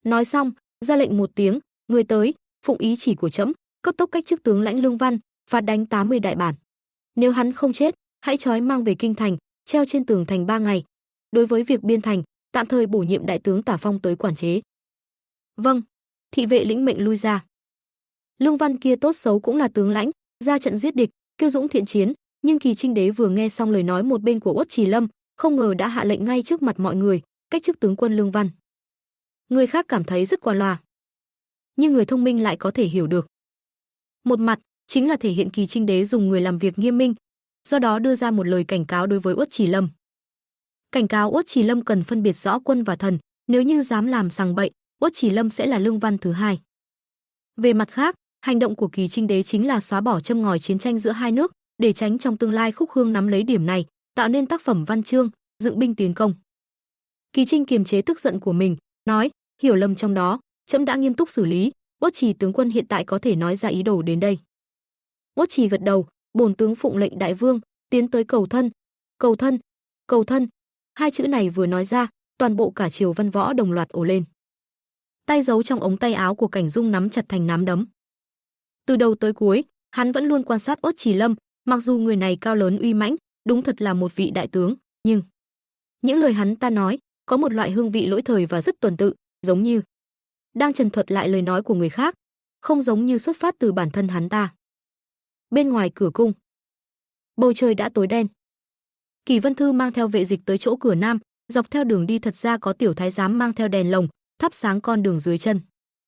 Nói xong, ra lệnh một tiếng, người tới, phụng ý chỉ của trẫm, cấp tốc cách chức tướng lãnh Lương Văn, phạt đánh 80 đại bản. Nếu hắn không chết, hãy trói mang về kinh thành, treo trên tường thành 3 ngày. Đối với việc biên thành, tạm thời bổ nhiệm đại tướng Tả Phong tới quản chế. Vâng, thị vệ lĩnh mệnh lui ra. Lương Văn kia tốt xấu cũng là tướng lãnh, ra trận giết địch, kiêu dũng thiện chiến, nhưng Kỳ Trinh Đế vừa nghe xong lời nói một bên của Uất Trì Lâm, không ngờ đã hạ lệnh ngay trước mặt mọi người, cách chức tướng quân Lương Văn. Người khác cảm thấy rất qua loa, nhưng người thông minh lại có thể hiểu được. Một mặt chính là thể hiện Kỳ Trinh Đế dùng người làm việc nghiêm minh, do đó đưa ra một lời cảnh cáo đối với Uất Trì Lâm. Cảnh cáo Uất Trì Lâm cần phân biệt rõ quân và thần, nếu như dám làm sằng bậy, Uất Trì Lâm sẽ là Lương Văn thứ hai. Về mặt khác, hành động của Kỳ Trinh Đế chính là xóa bỏ châm ngòi chiến tranh giữa hai nước, để tránh trong tương lai Khúc Hương nắm lấy điểm này, tạo nên tác phẩm văn chương, dựng binh tiến công. Kỳ Trinh kiềm chế tức giận của mình, nói, hiểu lầm trong đó, trẫm đã nghiêm túc xử lý, Uất Trì tướng quân hiện tại có thể nói ra ý đồ đến đây. Uất Trì gật đầu, bổn tướng phụng lệnh đại vương, tiến tới cầu thân. Cầu thân, cầu thân. Hai chữ này vừa nói ra, toàn bộ cả triều văn võ đồng loạt ồ lên. Tay giấu trong ống tay áo của Cảnh Dung nắm chặt thành nắm đấm. Từ đầu tới cuối, hắn vẫn luôn quan sát Uất Trì Lâm, mặc dù người này cao lớn uy mãnh, đúng thật là một vị đại tướng, nhưng những lời hắn ta nói có một loại hương vị lỗi thời và rất tuần tự, giống như đang trần thuật lại lời nói của người khác, không giống như xuất phát từ bản thân hắn ta. Bên ngoài cửa cung, bầu trời đã tối đen. Kỳ Vân Thư mang theo vệ dịch tới chỗ cửa nam, dọc theo đường đi thật ra có tiểu thái giám mang theo đèn lồng, thắp sáng con đường dưới chân.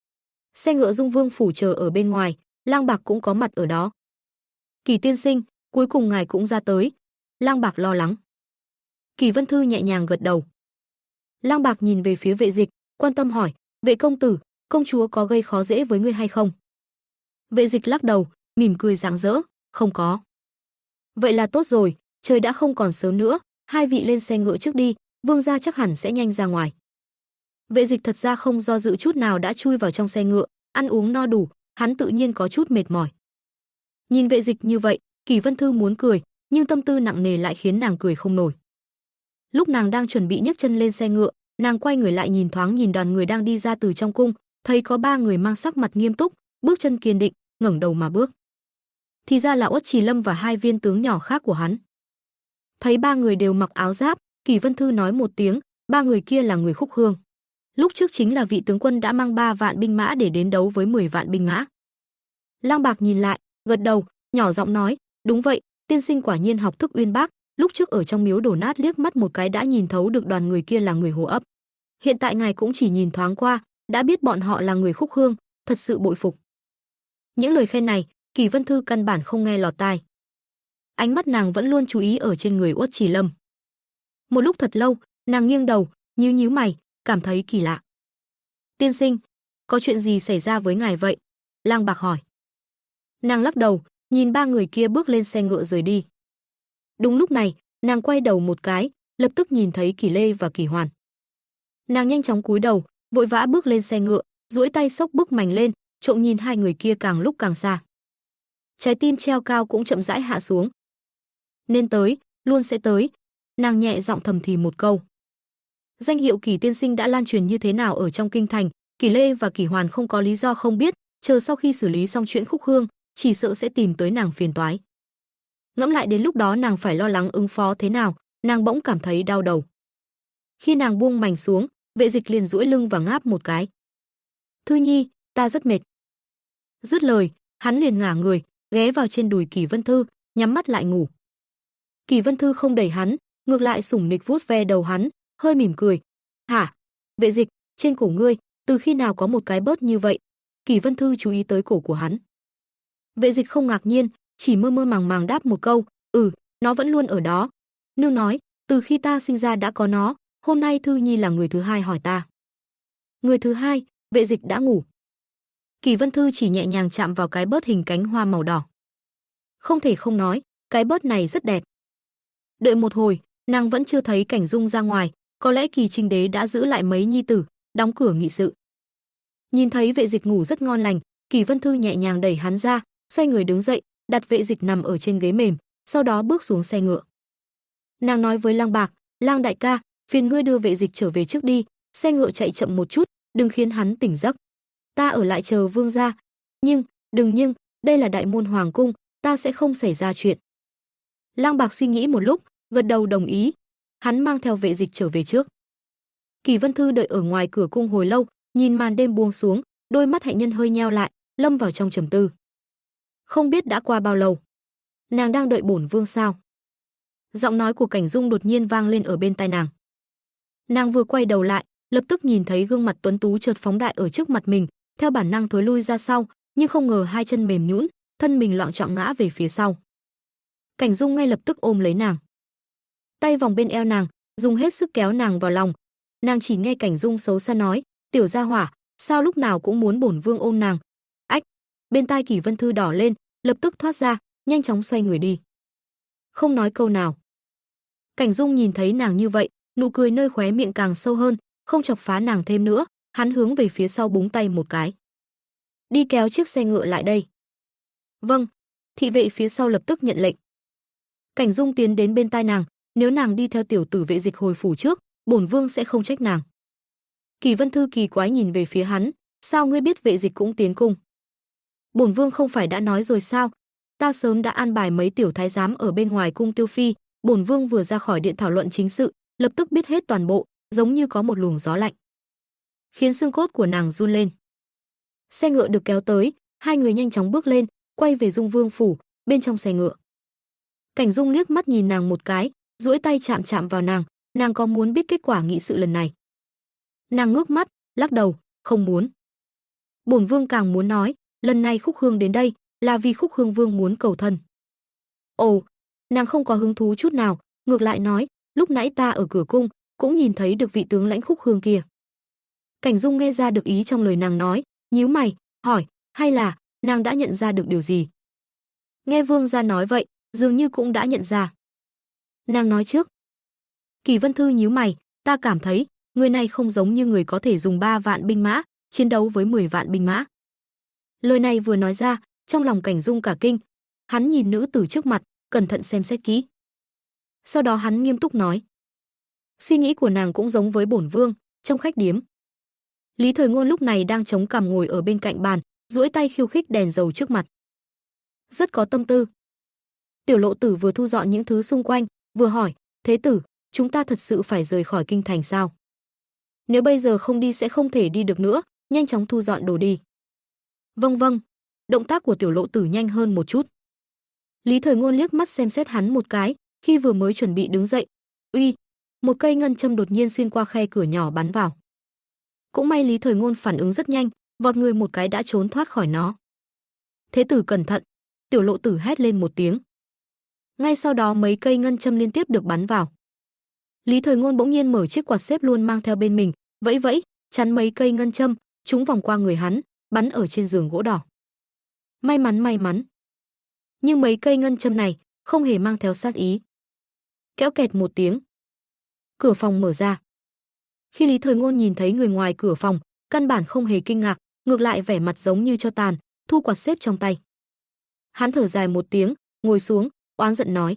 Xe ngựa Dung Vương phủ chờ ở bên ngoài, Lang Bạc cũng có mặt ở đó. Kỳ tiên sinh, cuối cùng ngài cũng ra tới. Lang Bạc lo lắng. Kỳ Vân Thư nhẹ nhàng gật đầu. Lang Bạc nhìn về phía vệ dịch, quan tâm hỏi, vệ công tử, công chúa có gây khó dễ với ngươi hay không? Vệ dịch lắc đầu, mỉm cười rạng rỡ, không có. Vậy là tốt rồi, trời đã không còn sớm nữa, hai vị lên xe ngựa trước đi, vương gia chắc hẳn sẽ nhanh ra ngoài. Vệ dịch thật ra không do dự chút nào đã chui vào trong xe ngựa, ăn uống no đủ, hắn tự nhiên có chút mệt mỏi. Nhìn vệ dịch như vậy, Kỳ Vân Thư muốn cười, nhưng tâm tư nặng nề lại khiến nàng cười không nổi. Lúc nàng đang chuẩn bị nhấc chân lên xe ngựa, nàng quay người lại nhìn thoáng nhìn đoàn người đang đi ra từ trong cung, thấy có 3 người mang sắc mặt nghiêm túc, bước chân kiên định, ngẩng đầu mà bước. Thì ra là Uất Trì Lâm và 2 viên tướng nhỏ khác của hắn. Thấy 3 người đều mặc áo giáp, Kỳ Vân Thư nói một tiếng, 3 người kia là người Khúc Hương. Lúc trước chính là vị tướng quân đã mang 3 vạn binh mã để đến đấu với 10 vạn binh mã. Lang Bạc nhìn lại, gật đầu, nhỏ giọng nói, đúng vậy, tiên sinh quả nhiên học thức uyên bác, lúc trước ở trong miếu đổ nát liếc mắt một cái đã nhìn thấu được đoàn người kia là người Hồ Ấp. Hiện tại ngài cũng chỉ nhìn thoáng qua, đã biết bọn họ là người Khúc Hương, thật sự bội phục. Những lời khen này, Kỳ Vân Thư căn bản không nghe lọt tai. Ánh mắt nàng vẫn luôn chú ý ở trên người Uất Trì Lâm. Một lúc thật lâu, nàng nghiêng đầu, nhíu nhíu mày, cảm thấy kỳ lạ. Tiên sinh, có chuyện gì xảy ra với ngài vậy? Lang Bạc hỏi. Nàng lắc đầu, nhìn 3 người kia bước lên xe ngựa rời đi. Đúng lúc này, nàng quay đầu một cái, lập tức nhìn thấy Kỳ Lê và Kỳ Hoàn. Nàng nhanh chóng cúi đầu, vội vã bước lên xe ngựa, duỗi tay xốc bức mành lên, trộm nhìn 2 người kia càng lúc càng xa. Trái tim treo cao cũng chậm rãi hạ xuống. Nên tới, luôn sẽ tới. Nàng nhẹ giọng thầm thì một câu. Danh hiệu Kỳ tiên sinh đã lan truyền như thế nào ở trong kinh thành, Kỳ Lê và Kỳ Hoàn không có lý do không biết, chờ sau khi xử lý xong chuyện Khúc Hương, chỉ sợ sẽ tìm tới nàng phiền toái. Ngẫm lại đến lúc đó nàng phải lo lắng ứng phó thế nào, nàng bỗng cảm thấy đau đầu. Khi nàng buông mành xuống, vệ dịch liền duỗi lưng và ngáp một cái. Thư Nhi, ta rất mệt. Dứt lời, hắn liền ngả người, ghé vào trên đùi Kỳ Vân Thư, nhắm mắt lại ngủ. Kỳ Vân Thư không đẩy hắn, ngược lại sủng nịch vuốt ve đầu hắn, hơi mỉm cười. Hả? Vệ dịch, trên cổ ngươi, từ khi nào có một cái bớt như vậy? Kỳ Vân Thư chú ý tới cổ của hắn. Vệ dịch không ngạc nhiên, chỉ mơ mơ màng màng đáp một câu, nó vẫn luôn ở đó. Nương nói, từ khi ta sinh ra đã có nó, hôm nay Thư Nhi là người thứ hai hỏi ta. Người thứ hai, vệ dịch đã ngủ. Kỳ Vân Thư chỉ nhẹ nhàng chạm vào cái bớt hình cánh hoa màu đỏ. Không thể không nói, cái bớt này rất đẹp. Đợi một hồi, nàng vẫn chưa thấy Cảnh Dung ra ngoài, có lẽ Kỳ Trinh Đế đã giữ lại mấy nhi tử, đóng cửa nghị sự. Nhìn thấy vệ dịch ngủ rất ngon lành, Kỳ Vân Thư nhẹ nhàng đẩy hắn ra, xoay người đứng dậy, đặt vệ dịch nằm ở trên ghế mềm, sau đó bước xuống xe ngựa. Nàng nói với Lang Bạc, Lang đại ca, phiền ngươi đưa vệ dịch trở về trước đi, xe ngựa chạy chậm một chút, đừng khiến hắn tỉnh giấc. Ta ở lại chờ vương gia. Nhưng, đây là đại môn hoàng cung, ta sẽ không xảy ra chuyện. Lang Bạc suy nghĩ một lúc, gật đầu đồng ý. Hắn mang theo vệ dịch trở về trước. Kỳ Vân Thư đợi ở ngoài cửa cung hồi lâu, nhìn màn đêm buông xuống, đôi mắt hạnh nhân hơi nheo lại, lâm vào trong trầm tư. Không biết đã qua bao lâu. Nàng đang đợi bổn vương sao? Giọng nói của Cảnh Dung đột nhiên vang lên ở bên tai nàng. Nàng vừa quay đầu lại, lập tức nhìn thấy gương mặt tuấn tú chợt phóng đại ở trước mặt mình, theo bản năng thối lui ra sau, nhưng không ngờ hai chân mềm nhũn, thân mình loạng choạng ngã về phía sau. Cảnh Dung ngay lập tức ôm lấy nàng, tay vòng bên eo nàng, dùng hết sức kéo nàng vào lòng. Nàng chỉ nghe Cảnh Dung xấu xa nói, tiểu gia hỏa, sao lúc nào cũng muốn bổn vương ôm nàng. Ách, bên tai Kỳ Vân Thư đỏ lên, lập tức thoát ra, nhanh chóng xoay người đi. Không nói câu nào. Cảnh Dung nhìn thấy nàng như vậy, nụ cười nơi khóe miệng càng sâu hơn, không chọc phá nàng thêm nữa, hắn hướng về phía sau búng tay một cái. Đi kéo chiếc xe ngựa lại đây. Vâng, thị vệ phía sau lập tức nhận lệnh. Cảnh Dung tiến đến bên tai nàng, nếu nàng đi theo tiểu tử vệ dịch hồi phủ trước, bổn vương sẽ không trách nàng. Kỳ Vân Thư kỳ quái nhìn về phía hắn, sao ngươi biết vệ dịch cũng tiến cung? Bổn vương không phải đã nói rồi sao? Ta sớm đã an bài mấy tiểu thái giám ở bên ngoài cung tiêu phi, bổn vương vừa ra khỏi điện thảo luận chính sự, lập tức biết hết toàn bộ, giống như có một luồng gió lạnh, khiến xương cốt của nàng run lên. Xe ngựa được kéo tới, hai người nhanh chóng bước lên, quay về Dung Vương phủ, bên trong xe ngựa. Cảnh Dung liếc mắt nhìn nàng một cái, duỗi tay chạm chạm vào nàng có muốn biết kết quả nghị sự lần này? Nàng ngước mắt, lắc đầu, không muốn. Bổn vương càng muốn nói, lần này Khúc Hương đến đây là vì Khúc Hương vương muốn cầu thân. Ồ, nàng không có hứng thú chút nào, ngược lại nói, lúc nãy ta ở cửa cung cũng nhìn thấy được vị tướng lãnh Khúc Hương kia. Cảnh Dung nghe ra được ý trong lời nàng nói, nhíu mày, hỏi, hay là nàng đã nhận ra được điều gì? Nghe vương gia nói vậy, dường như cũng đã nhận ra. Nàng nói trước. Kỳ Vân Thư nhíu mày, ta cảm thấy người này không giống như người có thể dùng 3 vạn binh mã chiến đấu với 10 vạn binh mã. Lời này vừa nói ra, trong lòng Cảnh Dung cả kinh, hắn nhìn nữ tử trước mặt, cẩn thận xem xét kỹ. Sau đó hắn nghiêm túc nói, suy nghĩ của nàng cũng giống với bổn vương. Trong khách điếm, Lý Thời Ngôn lúc này đang chống cằm ngồi ở bên cạnh bàn, duỗi tay khiêu khích đèn dầu trước mặt, rất có tâm tư. Tiểu Lộ Tử vừa thu dọn những thứ xung quanh, vừa hỏi, thế tử, chúng ta thật sự phải rời khỏi kinh thành sao? Nếu bây giờ không đi sẽ không thể đi được nữa, nhanh chóng thu dọn đồ đi. Vâng. Động tác của Tiểu Lộ Tử nhanh hơn một chút. Lý Thời Ngôn liếc mắt xem xét hắn một cái, khi vừa mới chuẩn bị đứng dậy, uy, một cây ngân châm đột nhiên xuyên qua khe cửa nhỏ bắn vào. Cũng may Lý Thời Ngôn phản ứng rất nhanh, vọt người một cái đã trốn thoát khỏi nó. Thế tử cẩn thận, Tiểu Lộ Tử hét lên một tiếng. Ngay sau đó mấy cây ngân châm liên tiếp được bắn vào. Lý Thời Ngôn bỗng nhiên mở chiếc quạt xếp luôn mang theo bên mình, vẫy, chắn mấy cây ngân châm, chúng vòng qua người hắn, bắn ở trên giường gỗ đỏ. May mắn. Nhưng mấy cây ngân châm này không hề mang theo sát ý. Kéo kẹt một tiếng, cửa phòng mở ra. Khi Lý Thời Ngôn nhìn thấy người ngoài cửa phòng, căn bản không hề kinh ngạc, ngược lại vẻ mặt giống như cho tàn, thu quạt xếp trong tay. Hắn thở dài một tiếng, ngồi xuống, oán giận nói,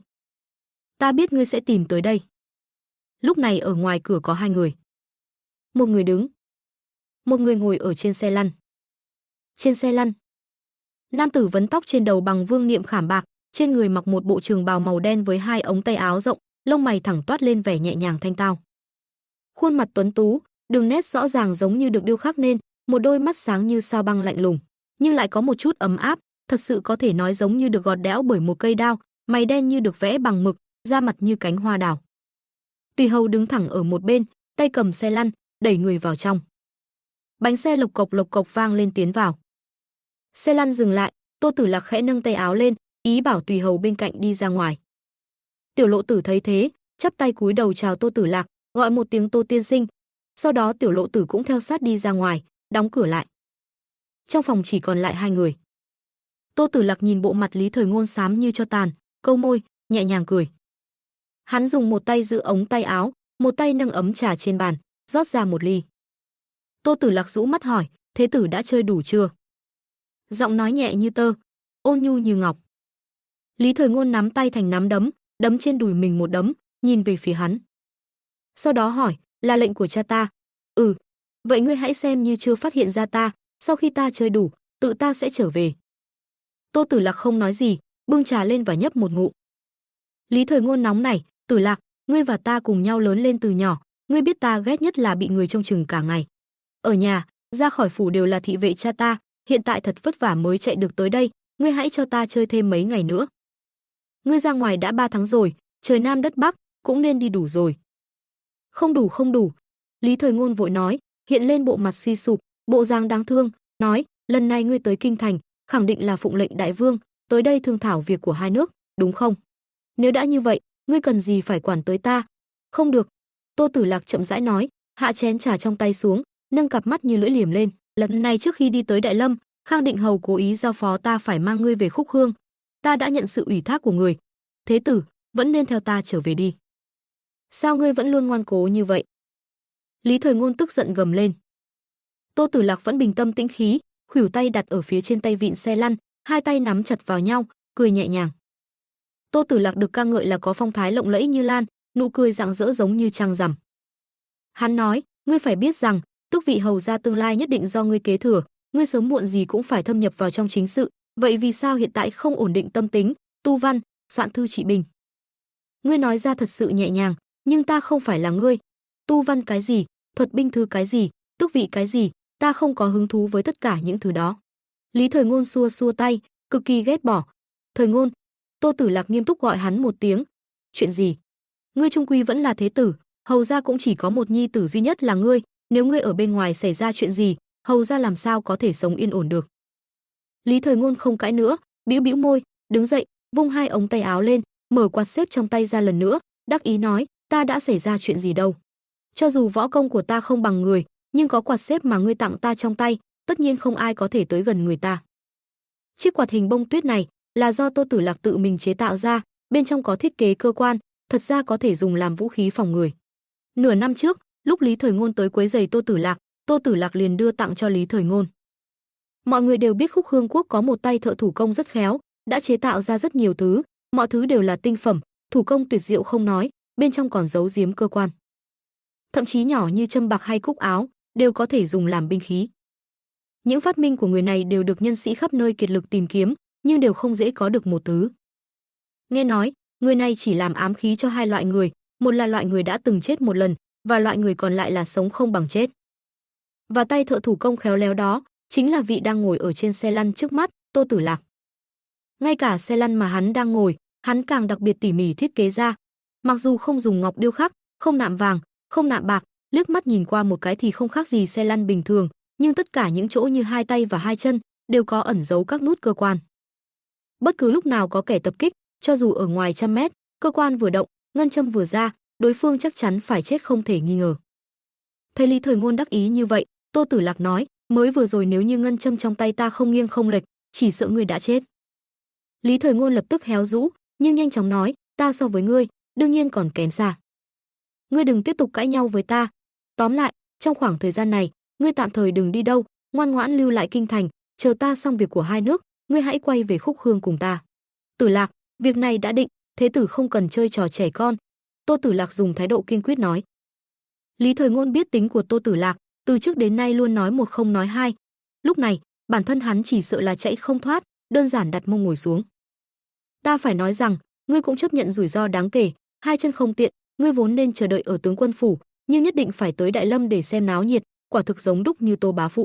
ta biết ngươi sẽ tìm tới đây. Lúc này ở ngoài cửa có hai người. Một người đứng, một người ngồi ở trên xe lăn. Trên xe lăn, nam tử vấn tóc trên đầu bằng vương niệm khảm bạc, trên người mặc một bộ trường bào màu đen với hai ống tay áo rộng, lông mày thẳng toát lên vẻ nhẹ nhàng thanh tao. Khuôn mặt tuấn tú, đường nét rõ ràng giống như được điêu khắc nên, một đôi mắt sáng như sao băng lạnh lùng, nhưng lại có một chút ấm áp, thật sự có thể nói giống như được gọt đẽo bởi một cây đao, mày đen như được vẽ bằng mực, da mặt như cánh hoa đào. Tùy hầu đứng thẳng ở một bên, tay cầm xe lăn, đẩy người vào trong. Bánh xe lộc cộc vang lên tiến vào. Xe lăn dừng lại, Tô Tử Lạc khẽ nâng tay áo lên, ý bảo tùy hầu bên cạnh đi ra ngoài. Tiểu Lộ Tử thấy thế, chắp tay cúi đầu chào Tô Tử Lạc, gọi một tiếng Tô tiên sinh. Sau đó Tiểu Lộ Tử cũng theo sát đi ra ngoài, đóng cửa lại. Trong phòng chỉ còn lại hai người. Tô Tử Lạc nhìn bộ mặt Lý Thời Ngôn xám như cho tàn, câu môi, nhẹ nhàng cười. Hắn dùng một tay giữ ống tay áo, một tay nâng ấm trà trên bàn, rót ra một ly. Tô Tử Lạc rũ mắt hỏi, thế tử đã chơi đủ chưa? Giọng nói nhẹ như tơ, ôn nhu như ngọc. Lý Thời Ngôn nắm tay thành nắm đấm, đấm trên đùi mình một đấm, nhìn về phía hắn. Sau đó hỏi, là lệnh của cha ta? Ừ. vậy ngươi hãy xem như chưa phát hiện ra ta, sau khi ta chơi đủ, tự ta sẽ trở về. Tô Tử Lạc không nói gì, bưng trà lên và nhấp một ngụm. Lý Thời Ngôn nóng nảy, Tử Lạc, ngươi và ta cùng nhau lớn lên từ nhỏ, ngươi biết ta ghét nhất là bị người trông chừng cả ngày. Ở nhà, ra khỏi phủ đều là thị vệ cha ta, hiện tại thật vất vả mới chạy được tới đây, ngươi hãy cho ta chơi thêm mấy ngày nữa. Ngươi ra ngoài đã 3 tháng rồi, trời Nam đất Bắc, cũng nên đi đủ rồi. Không đủ không đủ. Lý Thời Ngôn vội nói, hiện lên bộ mặt suy sụp, bộ dáng đáng thương, nói, lần này ngươi tới kinh thành, khẳng định là phụng lệnh đại vương, tới đây thương thảo việc của hai nước, đúng không? Nếu đã như vậy, ngươi cần gì phải quản tới ta? Không được. Tô Tử Lạc chậm rãi nói, hạ chén trà trong tay xuống, nâng cặp mắt như lưỡi liềm lên. Lần này trước khi đi tới Đại Lâm, Khang Định Hầu cố ý giao phó ta phải mang ngươi về Khúc Hương. Ta đã nhận sự ủy thác của người. Thế tử, vẫn nên theo ta trở về đi. Sao ngươi vẫn luôn ngoan cố như vậy? Lý Thời Ngôn tức giận gầm lên. Tô Tử Lạc vẫn bình tâm tĩnh khí, khuỷu tay đặt ở phía trên tay vịn xe lăn, hai tay nắm chặt vào nhau, cười nhẹ nhàng. Tô Tử Lạc được ca ngợi là có phong thái lộng lẫy như lan, nụ cười rạng rỡ giống như trăng rằm. Hắn nói, ngươi phải biết rằng, tước vị hầu gia tương lai nhất định do ngươi kế thừa, ngươi sớm muộn gì cũng phải thâm nhập vào trong chính sự, vậy vì sao hiện tại không ổn định tâm tính, tu văn, soạn thư trị bình? Ngươi nói ra thật sự nhẹ nhàng, nhưng ta không phải là ngươi. Tu văn cái gì, thuật binh thư cái gì, tước vị cái gì, ta không có hứng thú với tất cả những thứ đó. Lý Thời Ngôn xua xua tay, cực kỳ ghét bỏ. Thời Ngôn. Tô Tử Lạc nghiêm túc gọi hắn một tiếng. Chuyện gì? Ngươi trung quy vẫn là thế tử, hầu gia cũng chỉ có một nhi tử duy nhất là ngươi, nếu ngươi ở bên ngoài xảy ra chuyện gì, hầu gia làm sao có thể sống yên ổn được? Lý Thời Ngôn không cãi nữa, bĩu bĩu môi, đứng dậy, vung hai ống tay áo lên, mở quạt xếp trong tay ra lần nữa, đắc ý nói, ta đã xảy ra chuyện gì đâu? Cho dù võ công của ta không bằng người, nhưng có quạt xếp mà ngươi tặng ta trong tay, tất nhiên không ai có thể tới gần người ta. Chiếc quạt hình bông tuyết này là do Tô Tử Lạc tự mình chế tạo ra, bên trong có thiết kế cơ quan, thật ra có thể dùng làm vũ khí phòng người. Nửa năm trước, lúc Lý Thời Ngôn tới quấy rầy Tô Tử Lạc liền đưa tặng cho Lý Thời Ngôn. Mọi người đều biết Khúc Hương Quốc có một tay thợ thủ công rất khéo, đã chế tạo ra rất nhiều thứ, mọi thứ đều là tinh phẩm, thủ công tuyệt diệu không nói, bên trong còn giấu giếm cơ quan. Thậm chí nhỏ như châm bạc hay cúc áo, đều có thể dùng làm binh khí. Những phát minh của người này đều được nhân sĩ khắp nơi kiệt lực tìm kiếm, nhưng đều không dễ có được một thứ. Nghe nói, người này chỉ làm ám khí cho hai loại người, một là loại người đã từng chết một lần, và loại người còn lại là sống không bằng chết. Và tay thợ thủ công khéo léo đó, chính là vị đang ngồi ở trên xe lăn trước mắt, Tô Tử Lạc. Ngay cả xe lăn mà hắn đang ngồi, hắn càng đặc biệt tỉ mỉ thiết kế ra. Mặc dù không dùng ngọc điêu khắc, không nạm vàng, không nạm bạc, liếc mắt nhìn qua một cái thì không khác gì xe lăn bình thường, nhưng tất cả những chỗ như hai tay và hai chân đều có ẩn giấu các nút cơ quan. Bất cứ lúc nào có kẻ tập kích, cho dù ở ngoài trăm mét, cơ quan vừa động, ngân châm vừa ra, đối phương chắc chắn phải chết không thể nghi ngờ. Thấy Lý Thời Ngôn đắc ý như vậy, Tô Tử Lạc nói, mới vừa rồi nếu như ngân châm trong tay ta không nghiêng không lệch, chỉ sợ ngươi đã chết. Lý Thời Ngôn lập tức héo rũ, nhưng nhanh chóng nói, ta so với ngươi, đương nhiên còn kém xa. Ngươi đừng tiếp tục cãi nhau với ta. Tóm lại, trong khoảng thời gian này, ngươi tạm thời đừng đi đâu, ngoan ngoãn lưu lại kinh thành, chờ ta xong việc của hai nước, ngươi hãy quay về Khúc Hương cùng ta. Tử Lạc, việc này đã định, thế tử không cần chơi trò trẻ con. Tô Tử Lạc dùng thái độ kiên quyết nói. Lý Thời Ngôn biết tính của Tô Tử Lạc, từ trước đến nay luôn nói một không nói hai. Lúc này, bản thân hắn chỉ sợ là chạy không thoát, đơn giản đặt mông ngồi xuống. Ta phải nói rằng, ngươi cũng chấp nhận rủi ro đáng kể, hai chân không tiện, ngươi vốn nên chờ đợi ở tướng quân phủ, nhưng nhất định phải tới Đại Lâm để xem náo nhiệt, quả thực giống đúc như Tô bá phụ.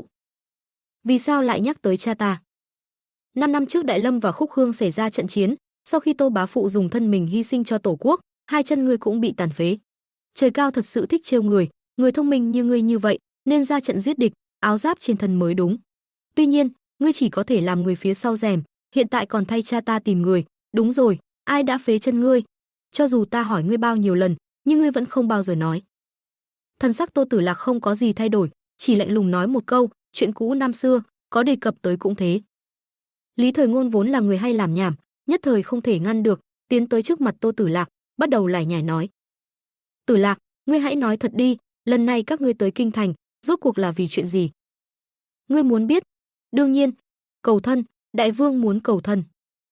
Vì sao lại nhắc tới cha ta? 5 năm trước Đại Lâm và Khúc Hương xảy ra trận chiến, sau khi Tô bá phụ dùng thân mình hy sinh cho tổ quốc, hai chân ngươi cũng bị tàn phế. Trời cao thật sự thích trêu người thông minh như ngươi như vậy, nên ra trận giết địch, áo giáp trên thân mới đúng. Tuy nhiên, ngươi chỉ có thể làm người phía sau rèm, hiện tại còn thay cha ta tìm người, đúng rồi, ai đã phế chân ngươi? Cho dù ta hỏi ngươi bao nhiêu lần, nhưng ngươi vẫn không bao giờ nói. Thần sắc Tô Tử Lạc không có gì thay đổi, chỉ lạnh lùng nói một câu, chuyện cũ năm xưa, có đề cập tới cũng thế. Lý Thời Ngôn vốn là người hay làm nhảm, nhất thời không thể ngăn được, tiến tới trước mặt Tô Tử Lạc, bắt đầu lải nhải nói. Tử Lạc, ngươi hãy nói thật đi, lần này các ngươi tới kinh thành, rốt cuộc là vì chuyện gì? Ngươi muốn biết? Đương nhiên, cầu thân, đại vương muốn cầu thân.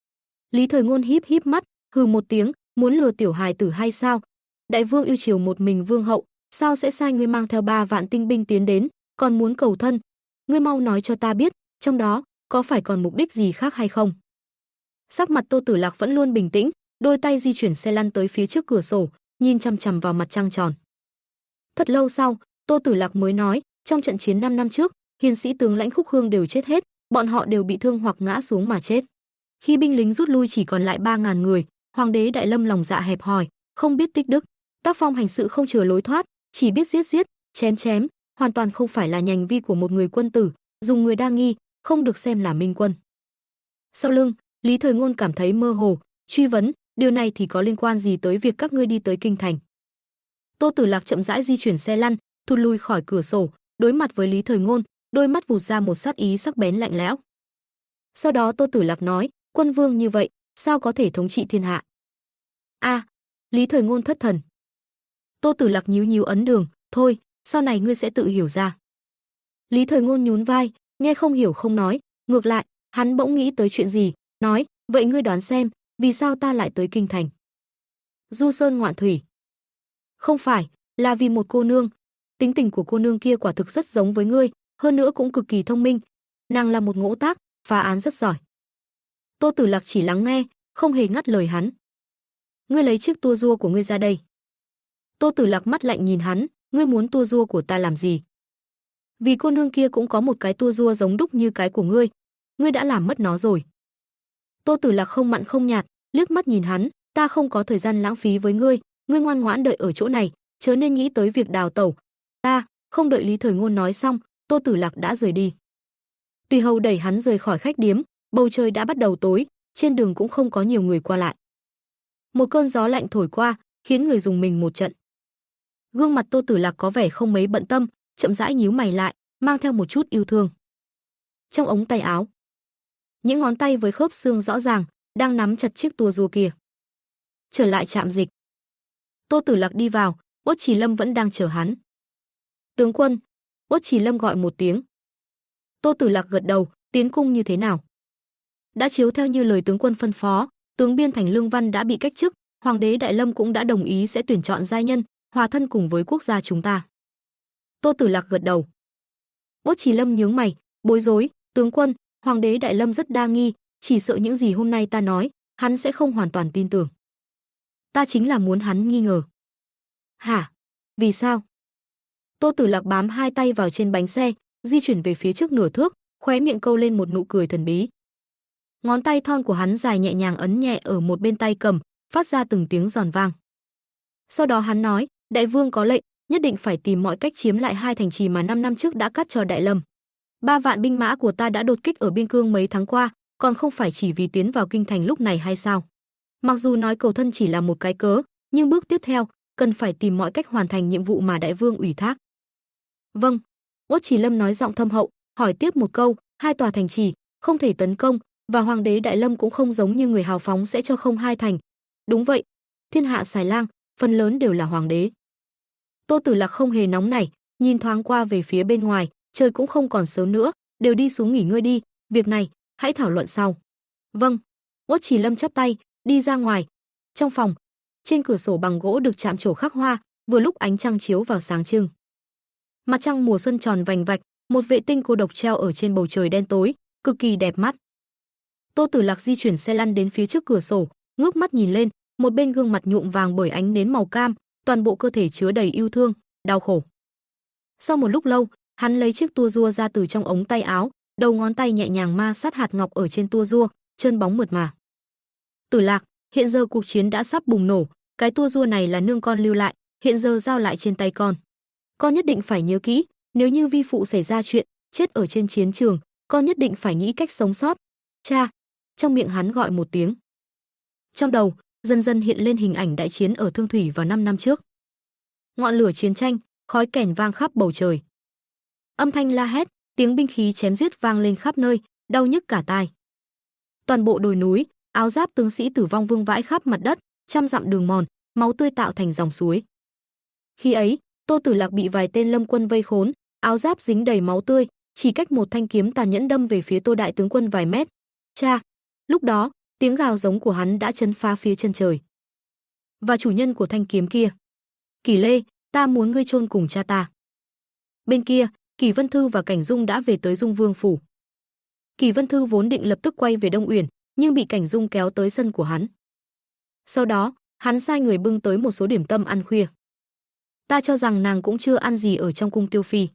Lý Thời Ngôn híp híp mắt, hừ một tiếng, muốn lừa tiểu hài tử hay sao? Đại vương yêu chiều một mình vương hậu, sao sẽ sai ngươi mang theo 3 vạn tinh binh tiến đến, còn muốn cầu thân. Ngươi mau nói cho ta biết, trong đó có phải còn mục đích gì khác hay không? Sắc mặt Tô Tử Lạc vẫn luôn bình tĩnh, đôi tay di chuyển xe lăn tới phía trước cửa sổ, nhìn chằm chằm vào mặt trăng tròn. Thật lâu sau, Tô Tử Lạc mới nói, trong trận chiến 5 năm trước, hiền sĩ tướng lãnh Khúc Hương đều chết hết, bọn họ đều bị thương hoặc ngã xuống mà chết. Khi binh lính rút lui chỉ còn lại 3.000 người, Hoàng đế Đại Lâm lòng dạ hẹp hòi, không biết tích đức, tác phong hành sự không chừa lối thoát, chỉ biết giết, chém, hoàn toàn không phải là hành vi của một người quân tử, dùng người đa nghi, không được xem là minh quân. Sau lưng, Lý Thời Ngôn cảm thấy mơ hồ, truy vấn, điều này thì có liên quan gì tới việc các ngươi đi tới kinh thành? Tô Tử Lạc chậm rãi di chuyển xe lăn, thụt lùi khỏi cửa sổ, đối mặt với Lý Thời Ngôn, đôi mắt vụt ra một sát ý sắc bén lạnh lẽo. Sau đó Tô Tử Lạc nói, quân vương như vậy, sao có thể thống trị thiên hạ? Lý Thời Ngôn thất thần. Tô Tử Lạc nhíu ấn đường, thôi, sau này ngươi sẽ tự hiểu ra. Lý Thời Ngôn nhún vai, nghe không hiểu không nói, ngược lại, hắn bỗng nghĩ tới chuyện gì, nói, vậy ngươi đoán xem, vì sao ta lại tới kinh thành? Du sơn ngoạn thủy. Không phải, là vì một cô nương. Tính tình của cô nương kia quả thực rất giống với ngươi, hơn nữa cũng cực kỳ thông minh. Nàng là một ngỗ tác, phá án rất giỏi. Tô Tử Lạc chỉ lắng nghe, không hề ngắt lời hắn. Ngươi lấy chiếc tua rua của ngươi ra đây. Tô Tử Lạc mắt lạnh nhìn hắn, ngươi muốn tua rua của ta làm gì? Vì cô nương kia cũng có một cái tua rua giống đúc như cái của ngươi, ngươi đã làm mất nó rồi. Tô Tử Lạc không mặn không nhạt, liếc mắt nhìn hắn, ta không có thời gian lãng phí với ngươi, ngươi ngoan ngoãn đợi ở chỗ này, chớ nên nghĩ tới việc đào tẩu. Không đợi Lý Thời Ngôn nói xong, Tô Tử Lạc đã rời đi. Tùy hầu đẩy hắn rời khỏi khách điếm, bầu trời đã bắt đầu tối, trên đường cũng không có nhiều người qua lại. Một cơn gió lạnh thổi qua, khiến người dùng mình một trận. Gương mặt Tô Tử Lạc có vẻ không mấy bận tâm, chậm rãi nhíu mày lại, mang theo một chút yêu thương. Trong ống tay áo, những ngón tay với khớp xương rõ ràng đang nắm chặt chiếc tua rua kia. Trở lại trạm dịch, Tô Tử Lạc đi vào, Uất Trì Lâm vẫn đang chờ hắn. Tướng quân, Uất Trì Lâm gọi một tiếng. Tô Tử Lạc gật đầu, tiến cung như thế nào? Đã chiếu theo như lời tướng quân phân phó, tướng biên thành Lương Văn đã bị cách chức, Hoàng đế Đại Lâm cũng đã đồng ý sẽ tuyển chọn giai nhân, hòa thân cùng với quốc gia chúng ta. Tô Tử Lạc gật đầu. Uất Trì Lâm nhướng mày, bối rối, tướng quân, Hoàng đế Đại Lâm rất đa nghi, chỉ sợ những gì hôm nay ta nói, hắn sẽ không hoàn toàn tin tưởng. Ta chính là muốn hắn nghi ngờ. Hả? Vì sao? Tô Tử Lạc bám hai tay vào trên bánh xe, di chuyển về phía trước nửa thước, khóe miệng câu lên một nụ cười thần bí. Ngón tay thon của hắn dài nhẹ nhàng ấn nhẹ ở một bên tay cầm, phát ra từng tiếng giòn vang. Sau đó hắn nói, đại vương có lệnh, nhất định phải tìm mọi cách chiếm lại hai thành trì mà 5 năm trước đã cắt cho Đại Lâm. 3 vạn binh mã của ta đã đột kích ở biên cương mấy tháng qua, còn không phải chỉ vì tiến vào kinh thành lúc này hay sao? Mặc dù nói cầu thân chỉ là một cái cớ, nhưng bước tiếp theo, cần phải tìm mọi cách hoàn thành nhiệm vụ mà đại vương ủy thác. Vâng, Uất Trì Lâm nói giọng thâm hậu, hỏi tiếp một câu, hai tòa thành trì không thể tấn công, và Hoàng đế Đại Lâm cũng không giống như người hào phóng sẽ cho không hai thành. Đúng vậy, thiên hạ xài lang, phần lớn đều là hoàng đế. Tô Tử Lạc không hề nóng nảy, nhìn thoáng qua về phía bên ngoài, trời cũng không còn sớm nữa, đều đi xuống nghỉ ngơi đi, việc này hãy thảo luận sau. Vâng. Uất Trì Lâm chắp tay, đi ra ngoài. Trong phòng, trên cửa sổ bằng gỗ được chạm trổ khắc hoa, vừa lúc ánh trăng chiếu vào sáng trưng. Mặt trăng mùa xuân tròn vành vạch, một vệ tinh cô độc treo ở trên bầu trời đen tối, cực kỳ đẹp mắt. Tô Tử Lạc di chuyển xe lăn đến phía trước cửa sổ, ngước mắt nhìn lên, một bên gương mặt nhuộm vàng bởi ánh nến màu cam, toàn bộ cơ thể chứa đầy yêu thương, đau khổ. Sau một lúc lâu, hắn lấy chiếc tua rua ra từ trong ống tay áo, đầu ngón tay nhẹ nhàng ma sát hạt ngọc ở trên tua rua, chân bóng mượt mà. Tử Lạc, hiện giờ cuộc chiến đã sắp bùng nổ, cái tua rua này là nương con lưu lại, hiện giờ giao lại trên tay con. Con nhất định phải nhớ kỹ, nếu như vi phụ xảy ra chuyện, chết ở trên chiến trường, con nhất định phải nghĩ cách sống sót. Cha, trong miệng hắn gọi một tiếng. Trong đầu, dần dần hiện lên hình ảnh đại chiến ở Thương Thủy vào 5 năm trước. Ngọn lửa chiến tranh, khói kèn vang khắp bầu trời. Âm thanh la hét, tiếng binh khí chém giết vang lên khắp nơi, đau nhức cả tai. Toàn bộ đồi núi, áo giáp tướng sĩ tử vong vương vãi khắp mặt đất, trăm dặm đường mòn, máu tươi tạo thành dòng suối. Khi ấy, Tô Tử Lạc bị vài tên Lâm quân vây khốn, áo giáp dính đầy máu tươi, chỉ cách một thanh kiếm tàn nhẫn đâm về phía Tô đại tướng quân vài mét. Cha, lúc đó, tiếng gào giống của hắn đã chấn phá phía chân trời. Và chủ nhân của thanh kiếm kia, Kỷ Lê, ta muốn ngươi chôn cùng cha ta. Bên kia, Kỳ Vân Thư và Cảnh Dung đã về tới Dung Vương phủ. Kỳ Vân Thư vốn định lập tức quay về Đông Uyển, nhưng bị Cảnh Dung kéo tới sân của hắn. Sau đó, hắn sai người bưng tới một số điểm tâm ăn khuya. Ta cho rằng nàng cũng chưa ăn gì ở trong cung Tiêu phi.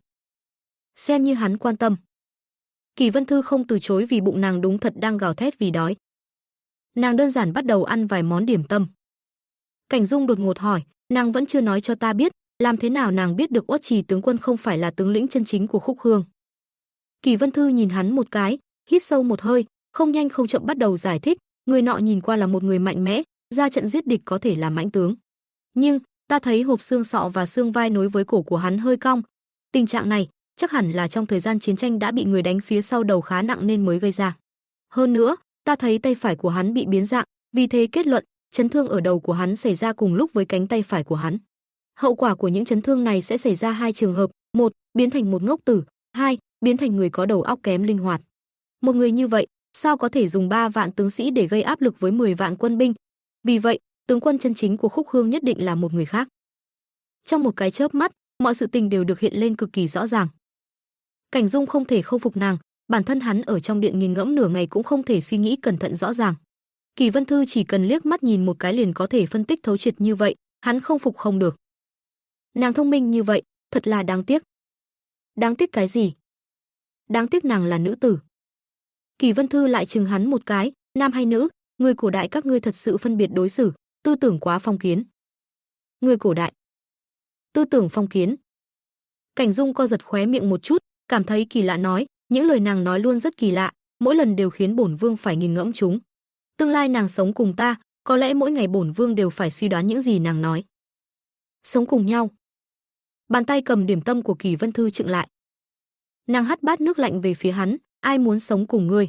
Xem như hắn quan tâm. Kỳ Vân Thư không từ chối vì bụng nàng đúng thật đang gào thét vì đói. Nàng đơn giản bắt đầu ăn vài món điểm tâm. Cảnh Dung đột ngột hỏi, nàng vẫn chưa nói cho ta biết, làm thế nào nàng biết được Uất Trì tướng quân không phải là tướng lĩnh chân chính của Khúc Hương. Kỳ Vân Thư nhìn hắn một cái, hít sâu một hơi, không nhanh không chậm bắt đầu giải thích, người nọ nhìn qua là một người mạnh mẽ, ra trận giết địch có thể là mãnh tướng. Nhưng, ta thấy hộp xương sọ và xương vai nối với cổ của hắn hơi cong. Tình trạng này, chắc hẳn là trong thời gian chiến tranh đã bị người đánh phía sau đầu khá nặng nên mới gây ra. Hơn nữa, ta thấy tay phải của hắn bị biến dạng, vì thế kết luận, chấn thương ở đầu của hắn xảy ra cùng lúc với cánh tay phải của hắn. Hậu quả của những chấn thương này sẽ xảy ra hai trường hợp, một, biến thành một ngốc tử, hai, biến thành người có đầu óc kém linh hoạt. Một người như vậy, sao có thể dùng 3 vạn tướng sĩ để gây áp lực với 10 vạn quân binh? Vì vậy, tướng quân chân chính của Khúc Hương nhất định là một người khác. Trong một cái chớp mắt, mọi sự tình đều được hiện lên cực kỳ rõ ràng. Cảnh Dung không thể khâu phục nàng, bản thân hắn ở trong điện nghiền ngẫm nửa ngày cũng không thể suy nghĩ cẩn thận rõ ràng. Kỳ Vân Thư chỉ cần liếc mắt nhìn một cái liền có thể phân tích thấu triệt như vậy, hắn không phục không được. Nàng thông minh như vậy, thật là đáng tiếc. Đáng tiếc cái gì? Đáng tiếc nàng là nữ tử. Kỳ Vân Thư lại chừng hắn một cái, nam hay nữ, người cổ đại các ngươi thật sự phân biệt đối xử, tư tưởng quá phong kiến. Người cổ đại, tư tưởng phong kiến. Cảnh Dung co giật khóe miệng một chút, cảm thấy kỳ lạ nói, những lời nàng nói luôn rất kỳ lạ, mỗi lần đều khiến bổn vương phải nghiền ngẫm chúng. Tương lai nàng sống cùng ta, có lẽ mỗi ngày bổn vương đều phải suy đoán những gì nàng nói. Sống cùng nhau. Bàn tay cầm điểm tâm của Kỳ Vân Thư trựng lại. Nàng hắt bát nước lạnh về phía hắn, ai muốn sống cùng ngươi?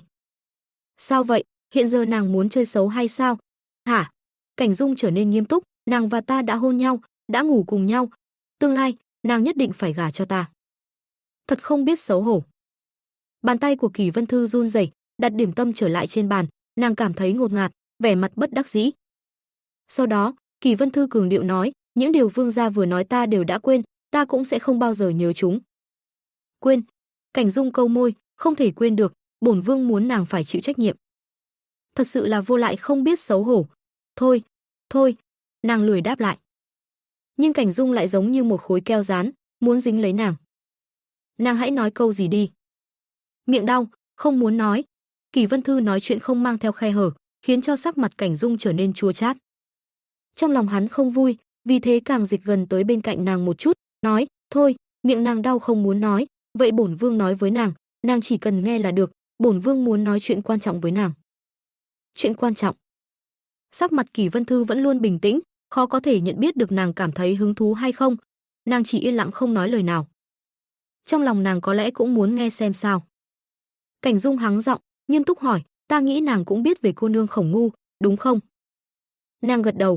Sao vậy, hiện giờ nàng muốn chơi xấu hay sao? Hả? Cảnh Dung trở nên nghiêm túc, nàng và ta đã hôn nhau, đã ngủ cùng nhau, tương lai nàng nhất định phải gả cho ta. Thật không biết xấu hổ. Bàn tay của Kỳ Vân Thư run rẩy, đặt điểm tâm trở lại trên bàn, nàng cảm thấy ngột ngạt, vẻ mặt bất đắc dĩ. Sau đó, Kỳ Vân Thư cường điệu nói, những điều vương gia vừa nói ta đều đã quên, ta cũng sẽ không bao giờ nhớ chúng. Quên? Cảnh Dung câu môi, không thể quên được, bổn vương muốn nàng phải chịu trách nhiệm. Thật sự là vô lại không biết xấu hổ. Thôi, thôi, nàng lười đáp lại. Nhưng Cảnh Dung lại giống như một khối keo dán, muốn dính lấy nàng. Nàng hãy nói câu gì đi. Miệng đau, không muốn nói. Kỳ Vân Thư nói chuyện không mang theo khe hở, khiến cho sắc mặt Cảnh Dung trở nên chua chát. Trong lòng hắn không vui, vì thế càng dịch gần tới bên cạnh nàng một chút, nói, thôi, miệng nàng đau không muốn nói, vậy bổn vương nói với nàng chỉ cần nghe là được, bổn vương muốn nói chuyện quan trọng với nàng. Chuyện quan trọng. Sắc mặt Kỳ Vân Thư vẫn luôn bình tĩnh, khó có thể nhận biết được nàng cảm thấy hứng thú hay không. Nàng chỉ yên lặng không nói lời nào. Trong lòng nàng có lẽ cũng muốn nghe xem sao. Cảnh Dung hắng giọng, nghiêm túc hỏi, ta nghĩ nàng cũng biết về cô nương Khổng Ngu, đúng không? Nàng gật đầu.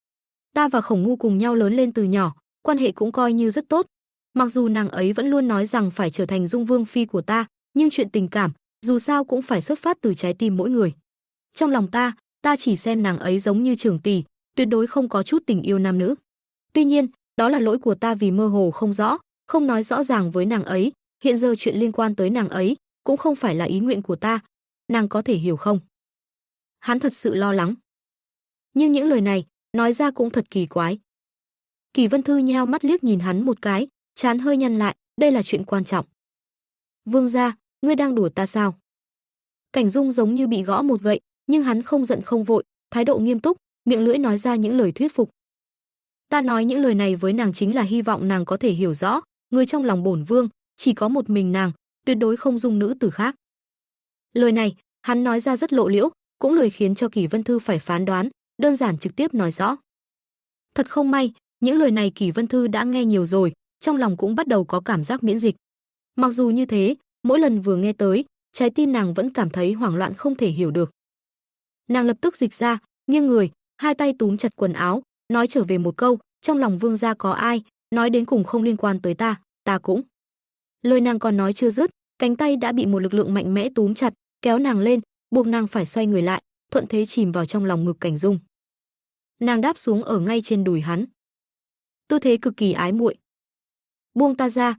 Ta và Khổng Ngu cùng nhau lớn lên từ nhỏ, quan hệ cũng coi như rất tốt. Mặc dù nàng ấy vẫn luôn nói rằng phải trở thành Dung Vương phi của ta, nhưng chuyện tình cảm, dù sao cũng phải xuất phát từ trái tim mỗi người. Trong lòng ta chỉ xem nàng ấy giống như trưởng tỷ, tuyệt đối không có chút tình yêu nam nữ. Tuy nhiên, đó là lỗi của ta vì mơ hồ không rõ, không nói rõ ràng với nàng ấy, hiện giờ chuyện liên quan tới nàng ấy, cũng không phải là ý nguyện của ta, nàng có thể hiểu không? Hắn thật sự lo lắng. Nhưng những lời này, nói ra cũng thật kỳ quái. Kỳ Vân Thư nheo mắt liếc nhìn hắn một cái, trán hơi nhăn lại, đây là chuyện quan trọng. Vương gia, ngươi đang đùa ta sao? Cảnh Dung giống như bị gõ một gậy, nhưng hắn không giận không vội, thái độ nghiêm túc, miệng lưỡi nói ra những lời thuyết phục. Ta nói những lời này với nàng chính là hy vọng nàng có thể hiểu rõ, người trong lòng bổn vương, chỉ có một mình nàng, tuyệt đối không dung nữ tử khác. Lời này, hắn nói ra rất lộ liễu, cũng lời khiến cho Kỳ Vân Thư phải phán đoán, đơn giản trực tiếp nói rõ. Thật không may, những lời này Kỳ Vân Thư đã nghe nhiều rồi, trong lòng cũng bắt đầu có cảm giác miễn dịch. Mặc dù như thế, mỗi lần vừa nghe tới, trái tim nàng vẫn cảm thấy hoảng loạn không thể hiểu được. Nàng lập tức dịch ra, nghiêng người, hai tay túm chặt quần áo, nói trở về một câu, trong lòng vương gia có ai, nói đến cùng không liên quan tới ta cũng. Lời nàng còn nói chưa dứt, cánh tay đã bị một lực lượng mạnh mẽ túm chặt, kéo nàng lên, buộc nàng phải xoay người lại, thuận thế chìm vào trong lòng ngực Cảnh Dung. Nàng đáp xuống ở ngay trên đùi hắn. Tư thế cực kỳ ái muội. Buông ta ra,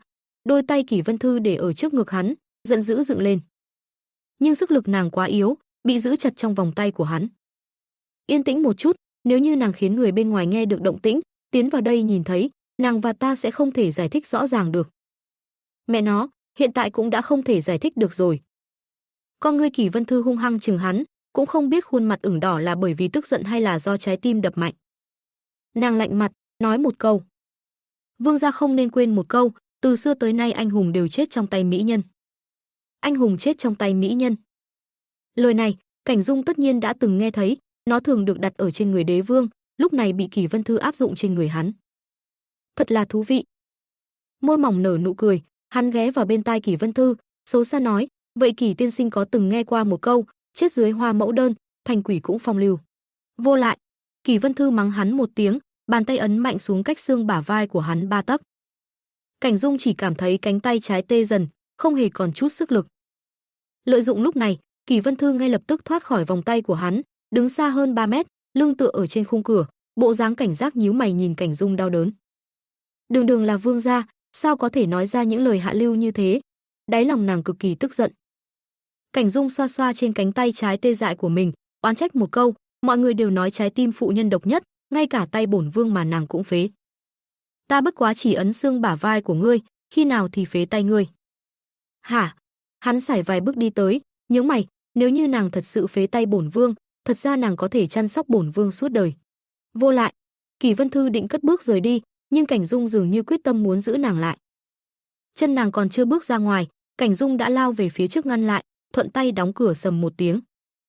đôi tay Kỷ Vân Thư để ở trước ngực hắn, giận dữ dựng lên. Nhưng sức lực nàng quá yếu, bị giữ chặt trong vòng tay của hắn. Yên tĩnh một chút, nếu như nàng khiến người bên ngoài nghe được động tĩnh, tiến vào đây nhìn thấy, nàng và ta sẽ không thể giải thích rõ ràng được. Mẹ nó, hiện tại cũng đã không thể giải thích được rồi. Con ngươi Kỷ Vân Thư hung hăng chừng hắn, cũng không biết khuôn mặt ửng đỏ là bởi vì tức giận hay là do trái tim đập mạnh. Nàng lạnh mặt, nói một câu. Vương gia không nên quên một câu, từ xưa tới nay anh hùng đều chết trong tay mỹ nhân. Anh hùng chết trong tay mỹ nhân. Lời này, Cảnh Dung tất nhiên đã từng nghe thấy, nó thường được đặt ở trên người đế vương, lúc này bị Kỷ Vân Thư áp dụng trên người hắn. Thật là thú vị. Môi mỏng nở nụ cười, hắn ghé vào bên tai Kỷ Vân Thư, xấu xa nói, vậy Kỷ tiên sinh có từng nghe qua một câu, chết dưới hoa mẫu đơn, thành quỷ cũng phong lưu. Vô lại. Kỷ Vân Thư mắng hắn một tiếng, bàn tay ấn mạnh xuống cách xương bả vai của hắn 3 tấc. Cảnh Dung chỉ cảm thấy cánh tay trái tê dần, không hề còn chút sức lực. Lợi dụng lúc này, Kỷ Vân Thư ngay lập tức thoát khỏi vòng tay của hắn, đứng xa hơn 3 mét, lưng tựa ở trên khung cửa, bộ dáng cảnh giác nhíu mày nhìn Cảnh Dung đau đớn. Đường đường là vương gia, sao có thể nói ra những lời hạ lưu như thế? Đáy lòng nàng cực kỳ tức giận. Cảnh Dung xoa xoa trên cánh tay trái tê dại của mình, oán trách một câu, mọi người đều nói trái tim phụ nhân độc nhất, ngay cả tay bổn vương mà nàng cũng phế. Ta bất quá chỉ ấn xương bả vai của ngươi, khi nào thì phế tay ngươi? Hả? Hắn sải vài bước đi tới, nhướng mày, nếu như nàng thật sự phế tay bổn vương, thật ra nàng có thể chăm sóc bổn vương suốt đời. Vô lại. Kỷ Vân Thư định cất bước rời đi, nhưng Cảnh Dung dường như quyết tâm muốn giữ nàng lại. Chân nàng còn chưa bước ra ngoài, Cảnh Dung đã lao về phía trước ngăn lại, thuận tay đóng cửa sầm một tiếng.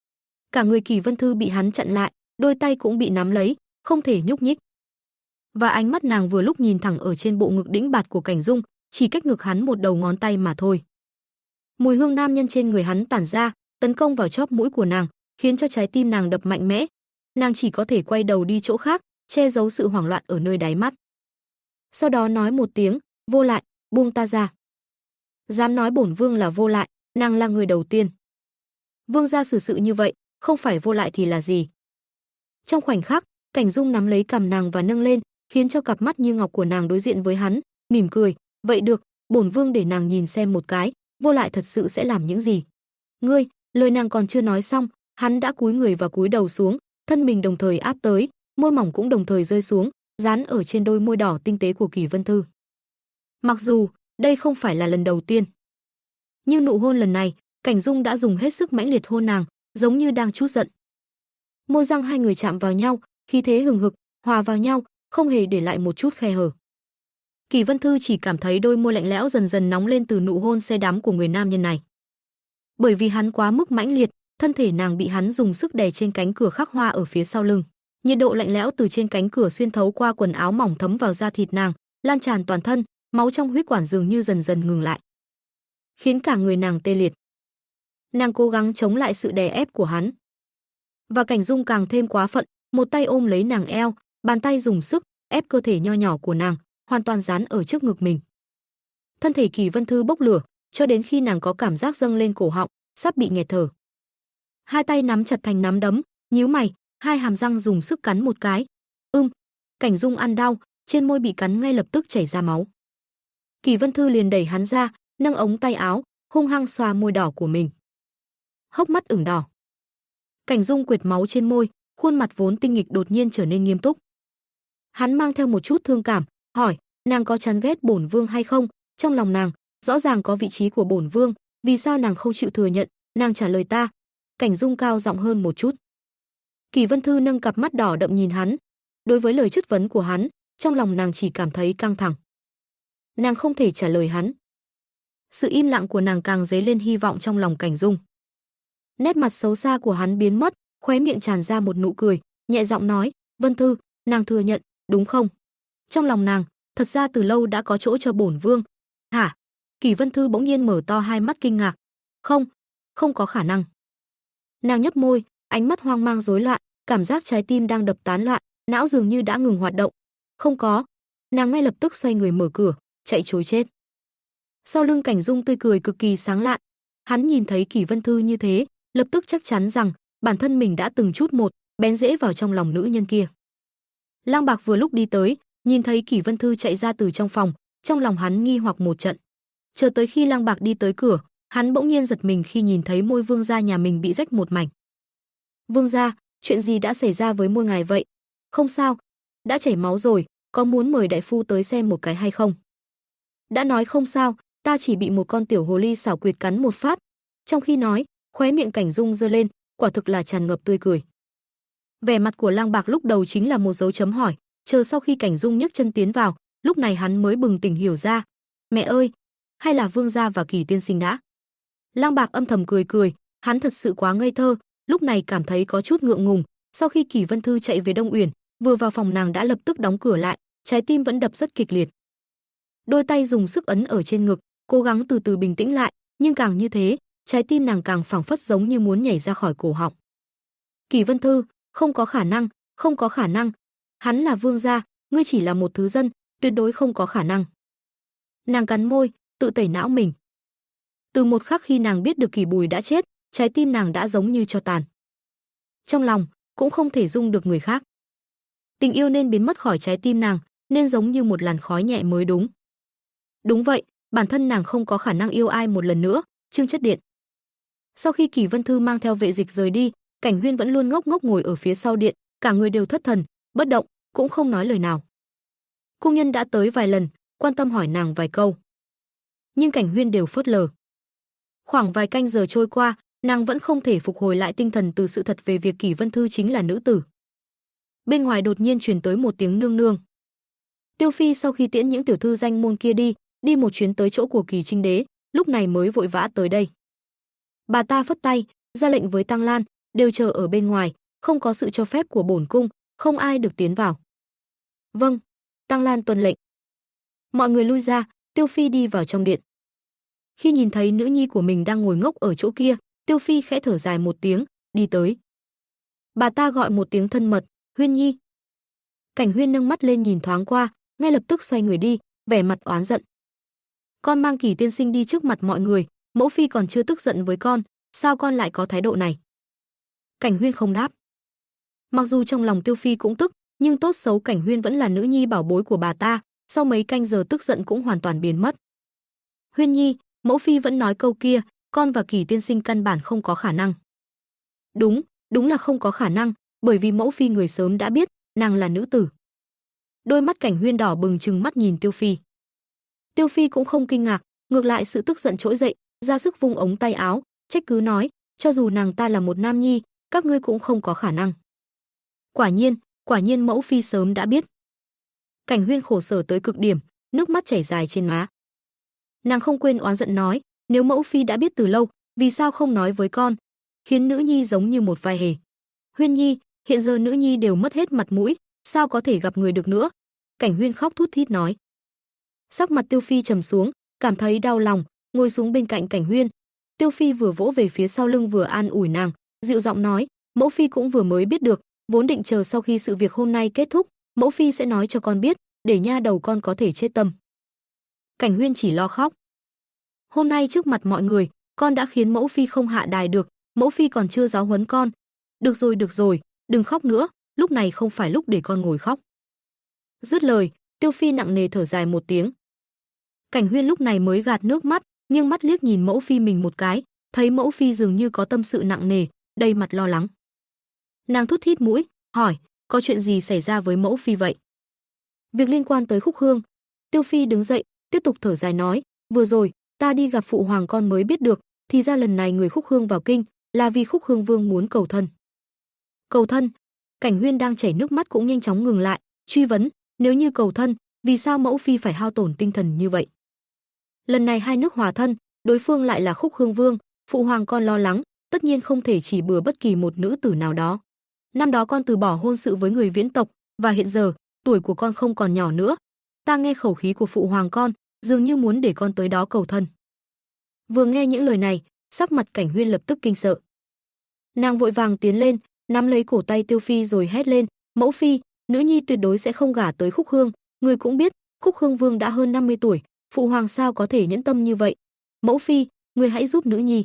Cả người Kỷ Vân Thư bị hắn chặn lại, đôi tay cũng bị nắm lấy, không thể nhúc nhích. Và ánh mắt nàng vừa lúc nhìn thẳng ở trên bộ ngực đĩnh bạt của Cảnh Dung, chỉ cách ngực hắn một đầu ngón tay mà thôi. Mùi hương nam nhân trên người hắn tản ra, tấn công vào chóp mũi của nàng, khiến cho trái tim nàng đập mạnh mẽ. Nàng chỉ có thể quay đầu đi chỗ khác, che giấu sự hoảng loạn ở nơi đáy mắt. Sau đó nói một tiếng, vô lại, buông ta ra. Dám nói bổn vương là vô lại, nàng là người đầu tiên. Vương gia xử sự như vậy, không phải vô lại thì là gì? Trong khoảnh khắc, Cảnh Dung nắm lấy cằm nàng và nâng lên, khiến cho cặp mắt như ngọc của nàng đối diện với hắn, mỉm cười, vậy được, bổn vương để nàng nhìn xem một cái, vô lại thật sự sẽ làm những gì. Ngươi, lời nàng còn chưa nói xong, hắn đã cúi người và cúi đầu xuống, thân mình đồng thời áp tới, môi mỏng cũng đồng thời rơi xuống, dán ở trên đôi môi đỏ tinh tế của Kỷ Vân Thư. Mặc dù đây không phải là lần đầu tiên, nhưng nụ hôn lần này, Cảnh Dung đã dùng hết sức mãnh liệt hôn nàng, giống như đang trút giận. Môi răng hai người chạm vào nhau, khí thế hừng hực, hòa vào nhau, không hề để lại một chút khe hở. Kỷ Vân Thư chỉ cảm thấy đôi môi lạnh lẽo dần dần nóng lên từ nụ hôn say đắm của người nam nhân này. Bởi vì hắn quá mức mãnh liệt, thân thể nàng bị hắn dùng sức đè trên cánh cửa khắc hoa ở phía sau lưng. Nhiệt độ lạnh lẽo từ trên cánh cửa xuyên thấu qua quần áo mỏng thấm vào da thịt nàng, lan tràn toàn thân, máu trong huyết quản dường như dần dần ngừng lại, khiến cả người nàng tê liệt. Nàng cố gắng chống lại sự đè ép của hắn. Và Cảnh Dung càng thêm quá phận, một tay ôm lấy nàng eo, bàn tay dùng sức ép cơ thể nho nhỏ của nàng, hoàn toàn dán ở trước ngực mình. Thân thể Kỷ Vân Thư bốc lửa, cho đến khi nàng có cảm giác dâng lên cổ họng, sắp bị nghẹt thở. Hai tay nắm chặt thành nắm đấm, nhíu mày, hai hàm răng dùng sức cắn một cái. Cảnh Dung ăn đau, trên môi bị cắn ngay lập tức chảy ra máu. Kỷ Vân Thư liền đẩy hắn ra, nâng ống tay áo, hung hăng xoa môi đỏ của mình. Hốc mắt ửng đỏ. Cảnh Dung quệt máu trên môi, khuôn mặt vốn tinh nghịch đột nhiên trở nên nghiêm túc. Hắn mang theo một chút thương cảm, hỏi, nàng có chán ghét bổn vương hay không? Trong lòng nàng, rõ ràng có vị trí của bổn vương, vì sao nàng không chịu thừa nhận? Nàng trả lời ta. Cảnh Dung cao giọng hơn một chút. Kỷ Vân Thư nâng cặp mắt đỏ đậm nhìn hắn. Đối với lời chất vấn của hắn, trong lòng nàng chỉ cảm thấy căng thẳng. Nàng không thể trả lời hắn. Sự im lặng của nàng càng dấy lên hy vọng trong lòng Cảnh Dung. Nét mặt xấu xa của hắn biến mất, khóe miệng tràn ra một nụ cười, nhẹ giọng nói, Vân Thư, nàng thừa nhận, đúng không? Trong lòng nàng, thật ra từ lâu đã có chỗ cho bổn vương. Hả? Kỷ Vân Thư bỗng nhiên mở to hai mắt kinh ngạc. Không, không có khả năng. Nàng nhấp môi, ánh mắt hoang mang rối loạn, cảm giác trái tim đang đập tán loạn, não dường như đã ngừng hoạt động. Không có. Nàng ngay lập tức xoay người mở cửa, chạy trối chết. Sau lưng Cảnh Dung tươi cười cực kỳ sáng lạn. Hắn nhìn thấy Kỷ Vân Thư như thế, lập tức chắc chắn rằng bản thân mình đã từng chút một bén rễ vào trong lòng nữ nhân kia. Lang Bạc vừa lúc đi tới, nhìn thấy Kỷ Vân Thư chạy ra từ trong phòng, trong lòng hắn nghi hoặc một trận. Chờ tới khi Lăng Bạc đi tới cửa, hắn bỗng nhiên giật mình khi nhìn thấy môi vương gia nhà mình bị rách một mảnh. Vương gia, chuyện gì đã xảy ra với môi ngài vậy? Không sao, đã chảy máu rồi, có muốn mời đại phu tới xem một cái hay không? Đã nói không sao, ta chỉ bị một con tiểu hồ ly xảo quyệt cắn một phát. Trong khi nói, khóe miệng Cảnh Dung giơ lên, quả thực là tràn ngập tươi cười. Vẻ mặt của Lăng Bạc lúc đầu chính là một dấu chấm hỏi, chờ sau khi Cảnh Dung nhấc chân tiến vào, lúc này hắn mới bừng tỉnh hiểu ra. Mẹ ơi, hay là vương gia và Kỳ tiên sinh đã? Lăng Bạc âm thầm cười cười, hắn thật sự quá ngây thơ, lúc này cảm thấy có chút ngượng ngùng. Sau khi Kỳ Vân Thư chạy về Đông Uyển, vừa vào phòng nàng đã lập tức đóng cửa lại, trái tim vẫn đập rất kịch liệt. Đôi tay dùng sức ấn ở trên ngực, cố gắng từ từ bình tĩnh lại, nhưng càng như thế, trái tim nàng càng phảng phất giống như muốn nhảy ra khỏi cổ họng. Kỳ Vân Thư, không có khả năng, không có khả năng. Hắn là vương gia, ngươi chỉ là một thứ dân, tuyệt đối không có khả năng. Nàng cắn môi, tự tẩy não mình. Từ một khắc khi nàng biết được Kỳ Bùi đã chết, trái tim nàng đã giống như tro tàn. Trong lòng cũng không thể dung được người khác. Tình yêu nên biến mất khỏi trái tim nàng, nên giống như một làn khói nhẹ mới đúng. Đúng vậy, bản thân nàng không có khả năng yêu ai một lần nữa. Trương Chất Điện. Sau khi Kỳ Vân Thư mang theo vệ dịch rời đi, Cảnh Huyên vẫn luôn ngốc ngốc ngồi ở phía sau điện, cả người đều thất thần, bất động, cũng không nói lời nào. Cung nhân đã tới vài lần, quan tâm hỏi nàng vài câu, nhưng Cảnh Huyên đều phớt lờ. Khoảng vài canh giờ trôi qua, nàng vẫn không thể phục hồi lại tinh thần từ sự thật về việc Kỳ Vân Thư chính là nữ tử. Bên ngoài đột nhiên truyền tới một tiếng nương nương. Tiêu Phi sau khi tiễn những tiểu thư danh môn kia đi một chuyến tới chỗ của Kỳ Trinh đế, lúc này mới vội vã tới đây. Bà ta phất tay, ra lệnh với Tăng Lan, đều chờ ở bên ngoài, không có sự cho phép của bổn cung, không ai được tiến vào. Vâng, Tăng Lan tuân lệnh. Mọi người lui ra, Tiêu Phi đi vào trong điện. Khi nhìn thấy nữ nhi của mình đang ngồi ngốc ở chỗ kia, Tiêu Phi khẽ thở dài một tiếng, đi tới. Bà ta gọi một tiếng thân mật, Huyên Nhi. Cảnh Huyên nâng mắt lên nhìn thoáng qua, ngay lập tức xoay người đi, vẻ mặt oán giận. Con mang Kỳ tiên sinh đi trước mặt mọi người, mẫu phi còn chưa tức giận với con, sao con lại có thái độ này? Cảnh Huyên không đáp. Mặc dù trong lòng Tiêu Phi cũng tức, nhưng tốt xấu Cảnh Huyên vẫn là nữ nhi bảo bối của bà ta, sau mấy canh giờ tức giận cũng hoàn toàn biến mất. Huyên Nhi, mẫu phi vẫn nói câu kia, con và Kỳ tiên sinh căn bản không có khả năng. Đúng là không có khả năng, bởi vì mẫu phi người sớm đã biết, nàng là nữ tử. Đôi mắt Cảnh Huyên đỏ bừng trừng mắt nhìn Tiêu Phi. Tiêu Phi cũng không kinh ngạc, ngược lại sự tức giận trỗi dậy, ra sức vung ống tay áo, trách cứ nói, cho dù nàng ta là một nam nhi, các ngươi cũng không có khả năng. Quả nhiên mẫu phi sớm đã biết. Cảnh Huyên khổ sở tới cực điểm, nước mắt chảy dài trên má. Nàng không quên oán giận nói, nếu mẫu phi đã biết từ lâu, vì sao không nói với con, khiến nữ nhi giống như một vai hề. Huyên Nhi, hiện giờ nữ nhi đều mất hết mặt mũi, sao có thể gặp người được nữa? Cảnh Huyên khóc thút thít nói. Sắc mặt Tiêu Phi trầm xuống, cảm thấy đau lòng, ngồi xuống bên cạnh Cảnh Huyên. Tiêu Phi vừa vỗ về phía sau lưng vừa an ủi nàng, dịu giọng nói, mẫu phi cũng vừa mới biết được, vốn định chờ sau khi sự việc hôm nay kết thúc, mẫu phi sẽ nói cho con biết, để nha đầu con có thể chết tâm. Cảnh Huyên chỉ lo khóc. Hôm nay trước mặt mọi người, con đã khiến mẫu phi không hạ đài được, mẫu phi còn chưa giáo huấn con. Được rồi, đừng khóc nữa, lúc này không phải lúc để con ngồi khóc. Dứt lời, Tiêu Phi nặng nề thở dài một tiếng. Cảnh Huyên lúc này mới gạt nước mắt, nghiêng mắt liếc nhìn mẫu phi mình một cái, thấy mẫu phi dường như có tâm sự nặng nề, đầy mặt lo lắng. Nàng thút thít mũi, hỏi, có chuyện gì xảy ra với mẫu phi vậy? Việc liên quan tới Khúc Hương. Tiêu Phi đứng dậy, tiếp tục thở dài nói, vừa rồi, ta đi gặp phụ hoàng con mới biết được, thì ra lần này người Khúc Hương vào kinh, là vì Khúc Hương Vương muốn cầu thân. Cầu thân? Cảnh Huyên đang chảy nước mắt cũng nhanh chóng ngừng lại, truy vấn, nếu như cầu thân, vì sao mẫu phi phải hao tổn tinh thần như vậy? Lần này hai nước hòa thân, đối phương lại là Khúc Hương Vương, phụ hoàng con lo lắng, tất nhiên không thể chỉ bừa bất kỳ một nữ tử nào đó. Năm đó con từ bỏ hôn sự với người Viễn tộc, và hiện giờ, tuổi của con không còn nhỏ nữa. Ta nghe khẩu khí của phụ hoàng con, dường như muốn để con tới đó cầu thân. Vừa nghe những lời này, sắc mặt Cảnh Huyên lập tức kinh sợ. Nàng vội vàng tiến lên, nắm lấy cổ tay Tiêu Phi rồi hét lên, mẫu phi, nữ nhi tuyệt đối sẽ không gả tới Khúc Hương, người cũng biết, Khúc Hương Vương đã hơn 50 tuổi, phụ hoàng sao có thể nhẫn tâm như vậy? Mẫu phi, người hãy giúp nữ nhi.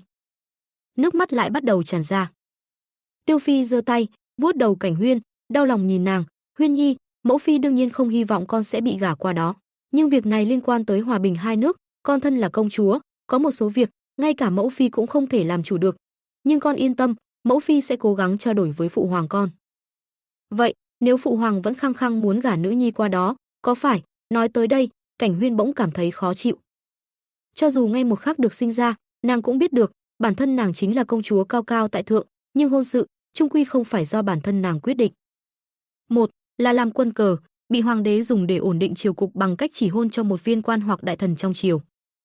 Nước mắt lại bắt đầu tràn ra. Tiêu Phi giơ tay, vuốt đầu Cảnh Huyên, đau lòng nhìn nàng, Huyên Nhi, mẫu phi đương nhiên không hy vọng con sẽ bị gả qua đó, nhưng việc này liên quan tới hòa bình hai nước, con thân là công chúa, có một số việc ngay cả mẫu phi cũng không thể làm chủ được, nhưng con yên tâm, mẫu phi sẽ cố gắng trao đổi với phụ hoàng con. Vậy, nếu phụ hoàng vẫn khăng khăng muốn gả nữ nhi qua đó, có phải? Nói tới đây, Cảnh Huyên bỗng cảm thấy khó chịu. Cho dù ngay một khắc được sinh ra, nàng cũng biết được, bản thân nàng chính là công chúa cao cao tại thượng, nhưng hôn sự chung quy không phải do bản thân nàng quyết định. Một là làm quân cờ, bị hoàng đế dùng để ổn định triều cục bằng cách chỉ hôn cho một viên quan hoặc đại thần trong triều.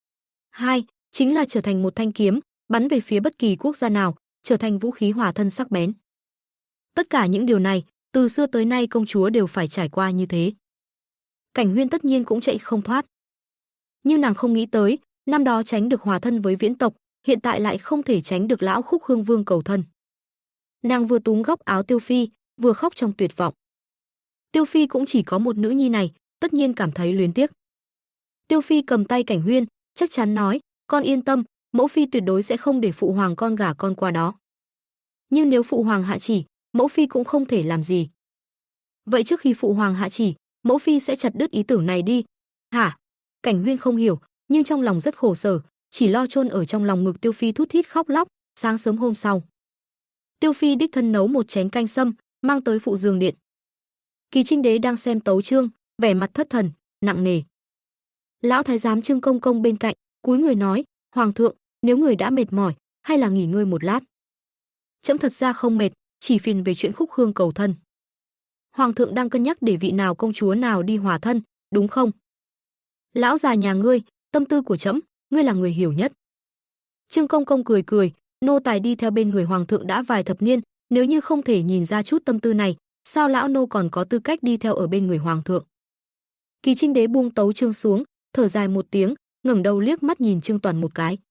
Hai chính là trở thành một thanh kiếm, bắn về phía bất kỳ quốc gia nào, trở thành vũ khí hỏa thân sắc bén. Tất cả những điều này, từ xưa tới nay công chúa đều phải trải qua như thế. Cảnh Huyên tất nhiên cũng chạy không thoát. Nhưng nàng không nghĩ tới, năm đó tránh được hòa thân với viễn tộc, hiện tại lại không thể tránh được lão Khúc Hương Vương cầu thân. Nàng vừa túm góc áo Tiêu Phi, vừa khóc trong tuyệt vọng. Tiêu Phi cũng chỉ có một nữ nhi này, tất nhiên cảm thấy luyến tiếc. Tiêu Phi cầm tay Cảnh Huyên, chắc chắn nói, con yên tâm, mẫu phi tuyệt đối sẽ không để phụ hoàng con gả con qua đó. Nhưng nếu phụ hoàng hạ chỉ, mẫu phi cũng không thể làm gì. Vậy trước khi phụ hoàng hạ chỉ, mẫu phi sẽ chặt đứt ý tưởng này đi. Hả? Cảnh Huyên không hiểu, nhưng trong lòng rất khổ sở, chỉ lo chôn ở trong lòng ngực Tiêu Phi thút thít khóc lóc. Sáng sớm hôm sau, Tiêu Phi đích thân nấu một chén canh sâm, mang tới phụ giường điện. Kỳ Trinh Đế đang xem tấu chương, vẻ mặt thất thần, nặng nề. Lão thái giám Trương Công Công bên cạnh, cúi người nói, hoàng thượng, nếu người đã mệt mỏi, hay là nghỉ ngơi một lát. Trẫm thật ra không mệt, chỉ phiền về chuyện Khúc Hương cầu thân. Hoàng thượng đang cân nhắc để vị nào công chúa nào đi hòa thân, đúng không? Lão già nhà ngươi, tâm tư của trẫm, ngươi là người hiểu nhất. Trương Công Công cười cười, nô tài đi theo bên người hoàng thượng đã vài thập niên, nếu như không thể nhìn ra chút tâm tư này, sao lão nô còn có tư cách đi theo ở bên người hoàng thượng? Kỳ Trinh Đế buông tấu chương xuống, thở dài một tiếng, ngẩng đầu liếc mắt nhìn Trương Toàn một cái.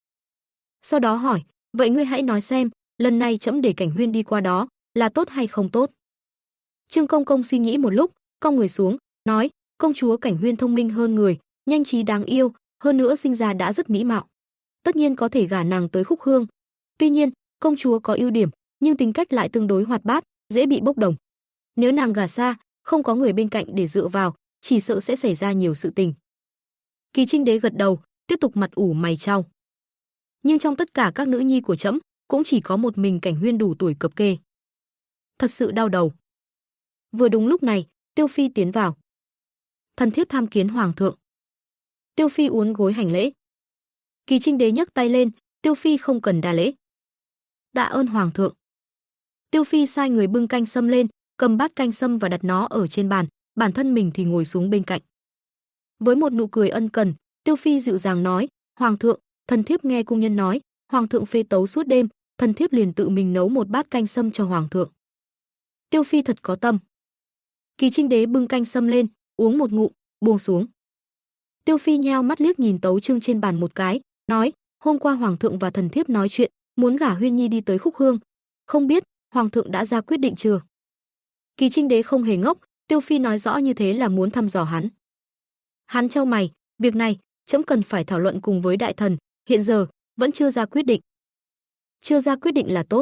Sau đó hỏi, vậy ngươi hãy nói xem, lần này trẫm để Cảnh Huyên đi qua đó, là tốt hay không tốt? Trương Công Công suy nghĩ một lúc, cong người xuống, nói, công chúa Cảnh Huyên thông minh hơn người, nhanh trí đáng yêu, hơn nữa sinh ra đã rất mỹ mạo. Tất nhiên có thể gả nàng tới Khúc Hương. Tuy nhiên, công chúa có ưu điểm, nhưng tính cách lại tương đối hoạt bát, dễ bị bốc đồng. Nếu nàng gả xa, không có người bên cạnh để dựa vào, chỉ sợ sẽ xảy ra nhiều sự tình. Kỳ Trinh Đế gật đầu, tiếp tục mặt ủ mày chau. Nhưng trong tất cả các nữ nhi của trẫm, cũng chỉ có một mình Cảnh Huyên đủ tuổi cập kê. Thật sự đau đầu. Vừa đúng lúc này, Tiêu Phi tiến vào. Thần thiếp tham kiến hoàng thượng. Tiêu Phi uốn gối hành lễ. Kỳ Trinh Đế nhấc tay lên, Tiêu Phi không cần đa lễ. Tạ ơn hoàng thượng. Tiêu Phi sai người bưng canh sâm lên, cầm bát canh sâm và đặt nó ở trên bàn, bản thân mình thì ngồi xuống bên cạnh. Với một nụ cười ân cần, Tiêu Phi dịu dàng nói, hoàng thượng, thần thiếp nghe cung nhân nói, hoàng thượng phê tấu suốt đêm, thần thiếp liền tự mình nấu một bát canh sâm cho hoàng thượng. Tiêu Phi thật có tâm. Kỳ Trinh Đế bưng canh sâm lên, uống một ngụm, buông xuống. Tiêu Phi nheo mắt liếc nhìn tấu chương trên bàn một cái, nói, hôm qua hoàng thượng và thần thiếp nói chuyện, muốn gả Huyên Nhi đi tới Khúc Hương, không biết hoàng thượng đã ra quyết định chưa? Kỳ Trinh Đế không hề ngốc, Tiêu Phi nói rõ như thế là muốn thăm dò hắn. Hắn chau mày, việc này trẫm cần phải thảo luận cùng với đại thần, hiện giờ vẫn chưa ra quyết định. Chưa ra quyết định là tốt,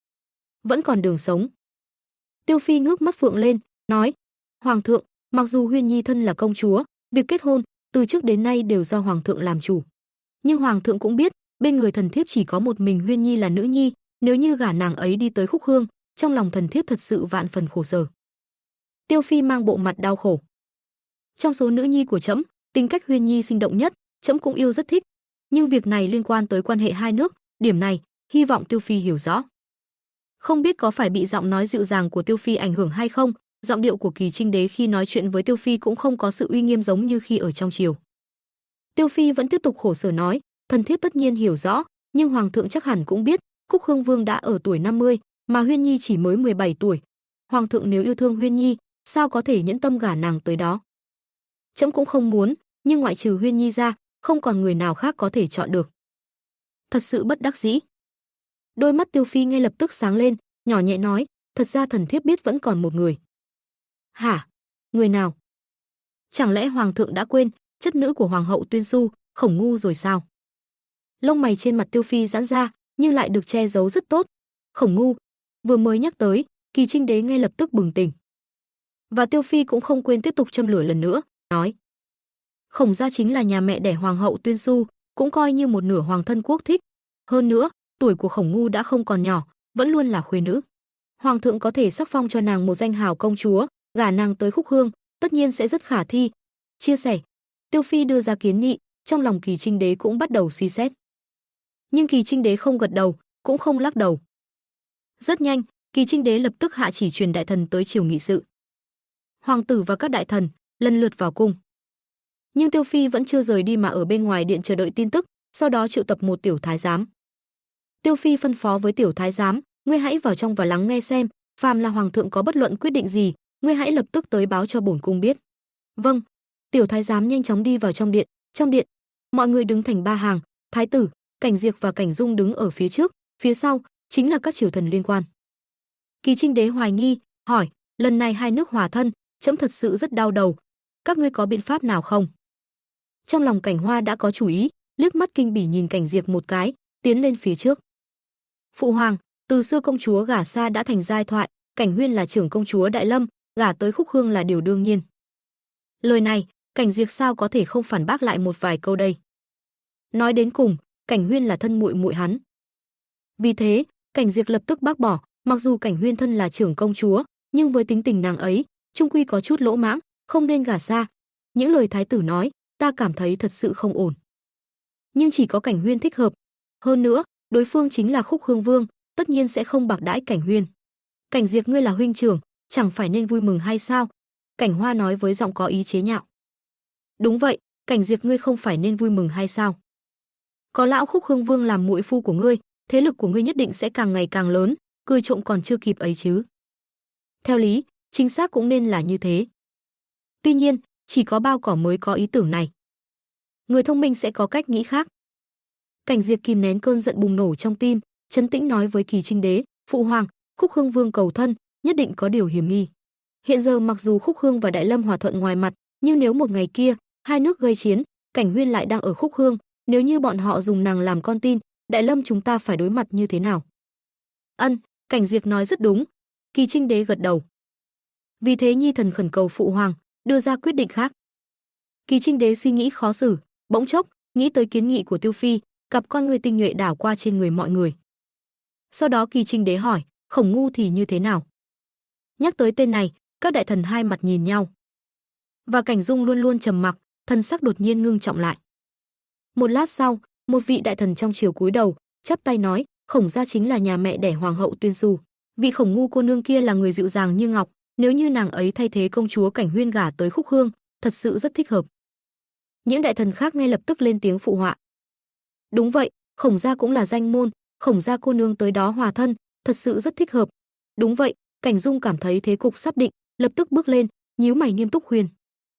vẫn còn đường sống. Tiêu Phi ngước mắt phượng lên, nói, hoàng thượng, mặc dù Huyên Nhi thân là công chúa, việc kết hôn từ trước đến nay đều do hoàng thượng làm chủ. Nhưng hoàng thượng cũng biết, bên người thần thiếp chỉ có một mình Huyên Nhi là nữ nhi, nếu như gả nàng ấy đi tới Khúc Hương, trong lòng thần thiếp thật sự vạn phần khổ sở. Tiêu Phi mang bộ mặt đau khổ. Trong số nữ nhi của trẫm, tính cách Huyên Nhi sinh động nhất, trẫm cũng yêu rất thích, nhưng việc này liên quan tới quan hệ hai nước, điểm này hy vọng Tiêu Phi hiểu rõ. Không biết có phải bị giọng nói dịu dàng của Tiêu Phi ảnh hưởng hay không, giọng điệu của Kỳ Trinh Đế khi nói chuyện với Tiêu Phi cũng không có sự uy nghiêm giống như khi ở trong triều. Tiêu Phi vẫn tiếp tục khổ sở nói, thần thiếp tất nhiên hiểu rõ, nhưng hoàng thượng chắc hẳn cũng biết, Khúc Hương Vương đã ở tuổi 50, mà Huyên Nhi chỉ mới 17 tuổi. Hoàng thượng nếu yêu thương Huyên Nhi, sao có thể nhẫn tâm gả nàng tới đó? Trẫm cũng không muốn, nhưng ngoại trừ Huyên Nhi ra, không còn người nào khác có thể chọn được. Thật sự bất đắc dĩ. Đôi mắt Tiêu Phi ngay lập tức sáng lên, nhỏ nhẹ nói, thật ra thần thiếp biết vẫn còn một người. Hả? Người nào? Chẳng lẽ hoàng thượng đã quên chất nữ của hoàng hậu Tuyên Xu, Khổng Ngu rồi sao? Lông mày trên mặt Tiêu Phi giãn ra, nhưng lại được che giấu rất tốt. Khổng Ngu, vừa mới nhắc tới, Kỳ Trinh Đế ngay lập tức bừng tỉnh. Và Tiêu Phi cũng không quên tiếp tục châm lửa lần nữa, nói, Khổng gia chính là nhà mẹ đẻ hoàng hậu Tuyên Xu, cũng coi như một nửa hoàng thân quốc thích. Hơn nữa, tuổi của Khổng Ngu đã không còn nhỏ, vẫn luôn là khuê nữ. Hoàng thượng có thể sắc phong cho nàng một danh hào công chúa, gả nàng tới Khúc Hương, tất nhiên sẽ rất khả thi. Chia sẻ, Tiêu Phi đưa ra kiến nghị, trong lòng Kỳ Trinh Đế cũng bắt đầu suy xét. Nhưng Kỳ Trinh Đế không gật đầu, cũng không lắc đầu. Rất nhanh, Kỳ Trinh Đế lập tức hạ chỉ truyền đại thần tới triều nghị sự. Hoàng tử và các đại thần lần lượt vào cung. Nhưng Tiêu Phi vẫn chưa rời đi mà ở bên ngoài điện chờ đợi tin tức, sau đó triệu tập một tiểu thái giám. Tiêu Phi phân phó với tiểu thái giám, ngươi hãy vào trong và lắng nghe xem, phàm là hoàng thượng có bất luận quyết định gì, ngươi hãy lập tức tới báo cho bổn cung biết. Vâng. Tiểu thái giám nhanh chóng đi vào trong điện. Trong điện, mọi người đứng thành ba hàng, thái tử, Cảnh Diệp và Cảnh Dung đứng ở phía trước, phía sau chính là các triều thần liên quan. Kỳ Trinh Đế hoài nghi, hỏi, lần này hai nước hòa thân, trẫm thật sự rất đau đầu, các ngươi có biện pháp nào không? Trong lòng Cảnh Hoa đã có chủ ý, liếc mắt kinh bỉ nhìn Cảnh Diệp một cái, tiến lên phía trước. Phụ hoàng, từ xưa công chúa gả xa đã thành giai thoại, Cảnh Huyên là trưởng công chúa Đại Lâm, gả tới Khúc Hương là điều đương nhiên. Lời này, Cảnh Diệp sao có thể không phản bác lại một vài câu đây? Nói đến cùng, Cảnh Huyên là thân muội muội hắn. Vì thế, Cảnh Diệp lập tức bác bỏ, mặc dù Cảnh Huyên thân là trưởng công chúa, nhưng với tính tình nàng ấy, chung quy có chút lỗ mãng, không nên gả xa. Những lời thái tử nói, ta cảm thấy thật sự không ổn. Nhưng chỉ có Cảnh Huyên thích hợp. Hơn nữa, đối phương chính là Khúc Hương Vương, tất nhiên sẽ không bạc đãi Cảnh Huyên. Cảnh Diệp ngươi là huynh trưởng, chẳng phải nên vui mừng hay sao? Cảnh Hoa nói với giọng có ý chế nhạo. Đúng vậy, Cảnh Diệp ngươi không phải nên vui mừng hay sao? Có lão Khúc Hương Vương làm muội phu của ngươi, thế lực của ngươi nhất định sẽ càng ngày càng lớn, cười trộm còn chưa kịp ấy chứ. Theo lý, chính xác cũng nên là như thế. Tuy nhiên, chỉ có bao cỏ mới có ý tưởng này. Người thông minh sẽ có cách nghĩ khác. Cảnh Diệp kìm nén cơn giận bùng nổ trong tim, trấn tĩnh nói với Kỳ Trinh Đế, phụ hoàng, Khúc Hương Vương cầu thân, nhất định có điều hiểm nghi. Hiện giờ mặc dù Khúc Hương và Đại Lâm hòa thuận ngoài mặt, nhưng nếu một ngày kia, hai nước gây chiến, Cảnh Huyên lại đang ở Khúc Hương, nếu như bọn họ dùng nàng làm con tin, Đại Lâm chúng ta phải đối mặt như thế nào? Ân, Cảnh Diệp nói rất đúng. Kỳ Trinh Đế gật đầu. Vì thế nhi thần khẩn cầu phụ hoàng đưa ra quyết định khác. Kỳ Trinh Đế suy nghĩ khó xử, bỗng chốc nghĩ tới kiến nghị của Tiêu Phi, cặp con người tinh nhuệ đảo qua trên người mọi người. Sau đó Kỳ Trinh Đế hỏi, Khổng Ngu thì như thế nào? Nhắc tới tên này, các đại thần hai mặt nhìn nhau. Và Cảnh Dung luôn luôn trầm mặc, thần sắc đột nhiên ngưng trọng lại. Một lát sau, một vị đại thần trong triều cúi đầu, chắp tay nói, Khổng gia chính là nhà mẹ đẻ hoàng hậu Tuyên Du. Vị Khổng Ngu cô nương kia là người dịu dàng như ngọc, nếu như nàng ấy thay thế công chúa Cảnh Huyên gả tới Khúc Hương, thật sự rất thích hợp. Những đại thần khác ngay lập tức lên tiếng phụ họa. Đúng vậy, Khổng gia cũng là danh môn, Khổng gia cô nương tới đó hòa thân, thật sự rất thích hợp. Đúng vậy, Cảnh Dung cảm thấy thế cục sắp định, lập tức bước lên, nhíu mày nghiêm túc khuyên.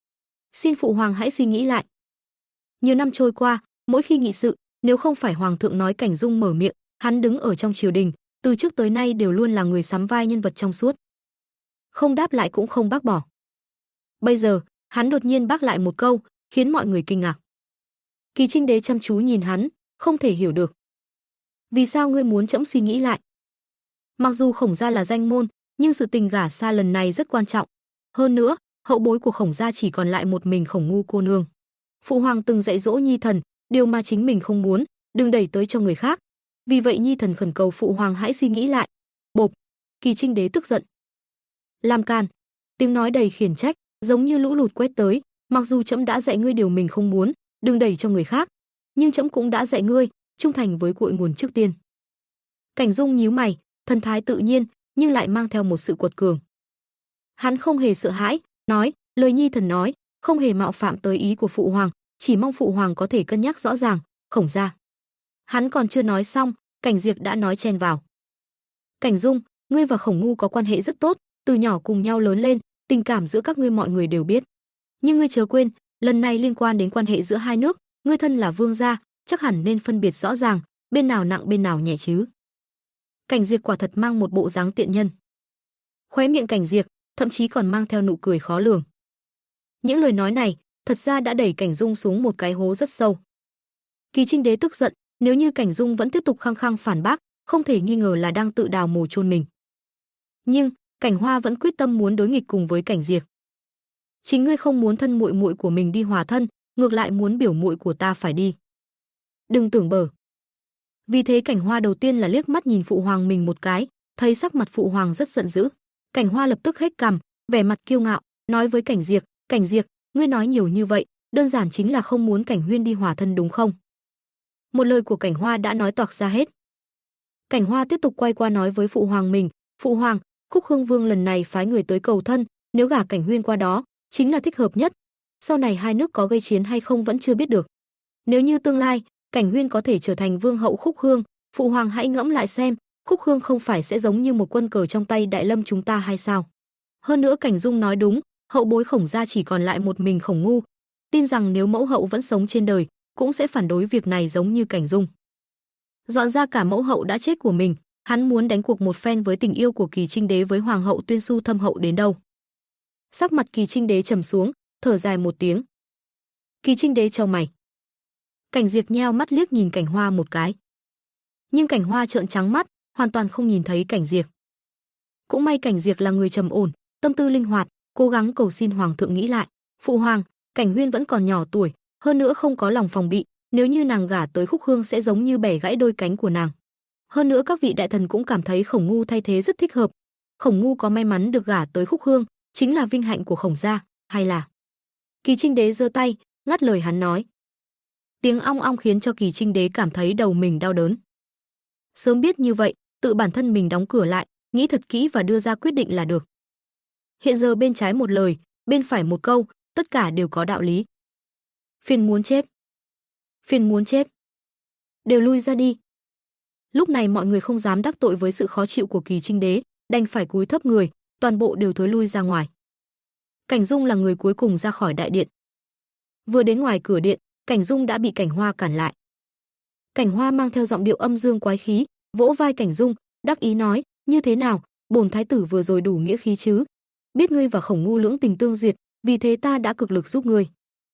Xin phụ hoàng hãy suy nghĩ lại. Nhiều năm trôi qua, mỗi khi nghị sự, nếu không phải hoàng thượng nói Cảnh Dung mở miệng, hắn đứng ở trong triều đình, từ trước tới nay đều luôn là người sắm vai nhân vật trong suốt. Không đáp lại cũng không bác bỏ. Bây giờ, hắn đột nhiên bác lại một câu, khiến mọi người kinh ngạc. Kỳ Trinh Đế chăm chú nhìn hắn, không thể hiểu được. Vì sao ngươi muốn trẫm suy nghĩ lại? Mặc dù Khổng gia là danh môn, nhưng sự tình gả xa lần này rất quan trọng. Hơn nữa, hậu bối của Khổng gia chỉ còn lại một mình Khổng Ngu cô nương. Phụ hoàng từng dạy dỗ nhi thần, điều mà chính mình không muốn, đừng đẩy tới cho người khác. Vì vậy nhi thần khẩn cầu phụ hoàng hãy suy nghĩ lại. Bộp, Kỳ Trinh Đế tức giận. Làm càn, tiếng nói đầy khiển trách, giống như lũ lụt quét tới, mặc dù trẫm đã dạy ngươi điều mình không muốn, đừng đẩy cho người khác, nhưng trẫm cũng đã dạy ngươi, trung thành với cội nguồn trước tiên. Cảnh Dung nhíu mày, thần thái tự nhiên, nhưng lại mang theo một sự quật cường. Hắn không hề sợ hãi, nói, lời nhi thần nói, không hề mạo phạm tới ý của phụ hoàng, chỉ mong phụ hoàng có thể cân nhắc rõ ràng, Khổng gia. Hắn còn chưa nói xong, Cảnh Diệp đã nói chen vào. Cảnh Dung, ngươi và Khổng Ngu có quan hệ rất tốt, từ nhỏ cùng nhau lớn lên, tình cảm giữa các ngươi mọi người đều biết. Nhưng ngươi chớ quên, lần này liên quan đến quan hệ giữa hai nước, ngươi thân là vương gia, chắc hẳn nên phân biệt rõ ràng, bên nào nặng bên nào nhẹ chứ. Cảnh Diệp quả thật mang một bộ dáng tiện nhân. Khóe miệng Cảnh Diệp thậm chí còn mang theo nụ cười khó lường. Những lời nói này, thật ra đã đẩy Cảnh Dung xuống một cái hố rất sâu. Kỳ Trinh Đế tức giận, nếu như Cảnh Dung vẫn tiếp tục khăng khăng phản bác, không thể nghi ngờ là đang tự đào mồ chôn mình. Nhưng, Cảnh Hoa vẫn quyết tâm muốn đối nghịch cùng với Cảnh Diệp. Chính ngươi không muốn thân muội muội của mình đi hòa thân, ngược lại muốn biểu muội của ta phải đi. đừng tưởng bở. Vì thế Cảnh Hoa đầu tiên là liếc mắt nhìn phụ hoàng mình một cái, thấy sắc mặt phụ hoàng rất giận dữ. Cảnh Hoa lập tức hét cằm, vẻ mặt kiêu ngạo, nói với Cảnh Diệp, ngươi nói nhiều như vậy, đơn giản chính là không muốn Cảnh Huyên đi hòa thân đúng không? Một lời của Cảnh Hoa đã nói toạc ra hết. Cảnh Hoa tiếp tục quay qua nói với phụ hoàng mình, phụ hoàng, Khúc Hương Vương lần này phái người tới cầu thân, nếu gả Cảnh Huyên qua đó, chính là thích hợp nhất. Sau này hai nước có gây chiến hay không vẫn chưa biết được. Nếu như tương lai, Cảnh Huyên có thể trở thành vương hậu Khúc Hương, phụ hoàng hãy ngẫm lại xem, Khúc Hương không phải sẽ giống như một quân cờ trong tay Đại Lâm chúng ta hay sao? Hơn nữa Cảnh Dung nói đúng, hậu bối Khổng gia chỉ còn lại một mình Khổng Ngu. Tin rằng nếu mẫu hậu vẫn sống trên đời, cũng sẽ phản đối việc này giống như Cảnh Dung. Dọn ra cả mẫu hậu đã chết của mình, hắn muốn đánh cuộc một phen với tình yêu của Kỳ Trinh Đế với hoàng hậu Tuyên Xu thâm hậu đến đâu. Sắc mặt Kỳ Trinh Đế trầm xuống, thở dài một tiếng. Kỳ Trinh Đế chau mày. Cảnh Diệp nheo mắt liếc nhìn Cảnh Hoa một cái. Nhưng Cảnh Hoa trợn trắng mắt, hoàn toàn không nhìn thấy Cảnh Diệp. Cũng may Cảnh Diệp là người trầm ổn, tâm tư linh hoạt, cố gắng cầu xin hoàng thượng nghĩ lại. Phụ hoàng, Cảnh Huyên vẫn còn nhỏ tuổi, hơn nữa không có lòng phòng bị, nếu như nàng gả tới Khúc Hương sẽ giống như bẻ gãy đôi cánh của nàng. Hơn nữa các vị đại thần cũng cảm thấy Khổng Ngu thay thế rất thích hợp. Khổng Ngu có may mắn được gả tới Khúc Hương, chính là vinh hạnh của Khổng gia, hay là... Kỳ Trinh Đế giơ tay, ngắt lời hắn nói. Tiếng ong ong khiến cho Kỳ Trinh Đế cảm thấy đầu mình đau đớn. Sớm biết như vậy, tự bản thân mình đóng cửa lại, nghĩ thật kỹ và đưa ra quyết định là được. Hiện giờ bên trái một lời, bên phải một câu, tất cả đều có đạo lý. Phiền muốn chết. Phiền muốn chết. Đều lui ra đi. Lúc này mọi người không dám đắc tội với sự khó chịu của Kỳ Trinh Đế, đành phải cúi thấp người, toàn bộ đều thối lui ra ngoài. Cảnh Dung là người cuối cùng ra khỏi đại điện. Vừa đến ngoài cửa điện, Cảnh Dung đã bị Cảnh Hoa cản lại. Cảnh Hoa mang theo giọng điệu âm dương quái khí, vỗ vai Cảnh Dung, đắc ý nói, như thế nào, bổn thái tử vừa rồi đủ nghĩa khí chứ? Biết ngươi và Khổng Ngu lưỡng tình tương duyệt, vì thế ta đã cực lực giúp ngươi.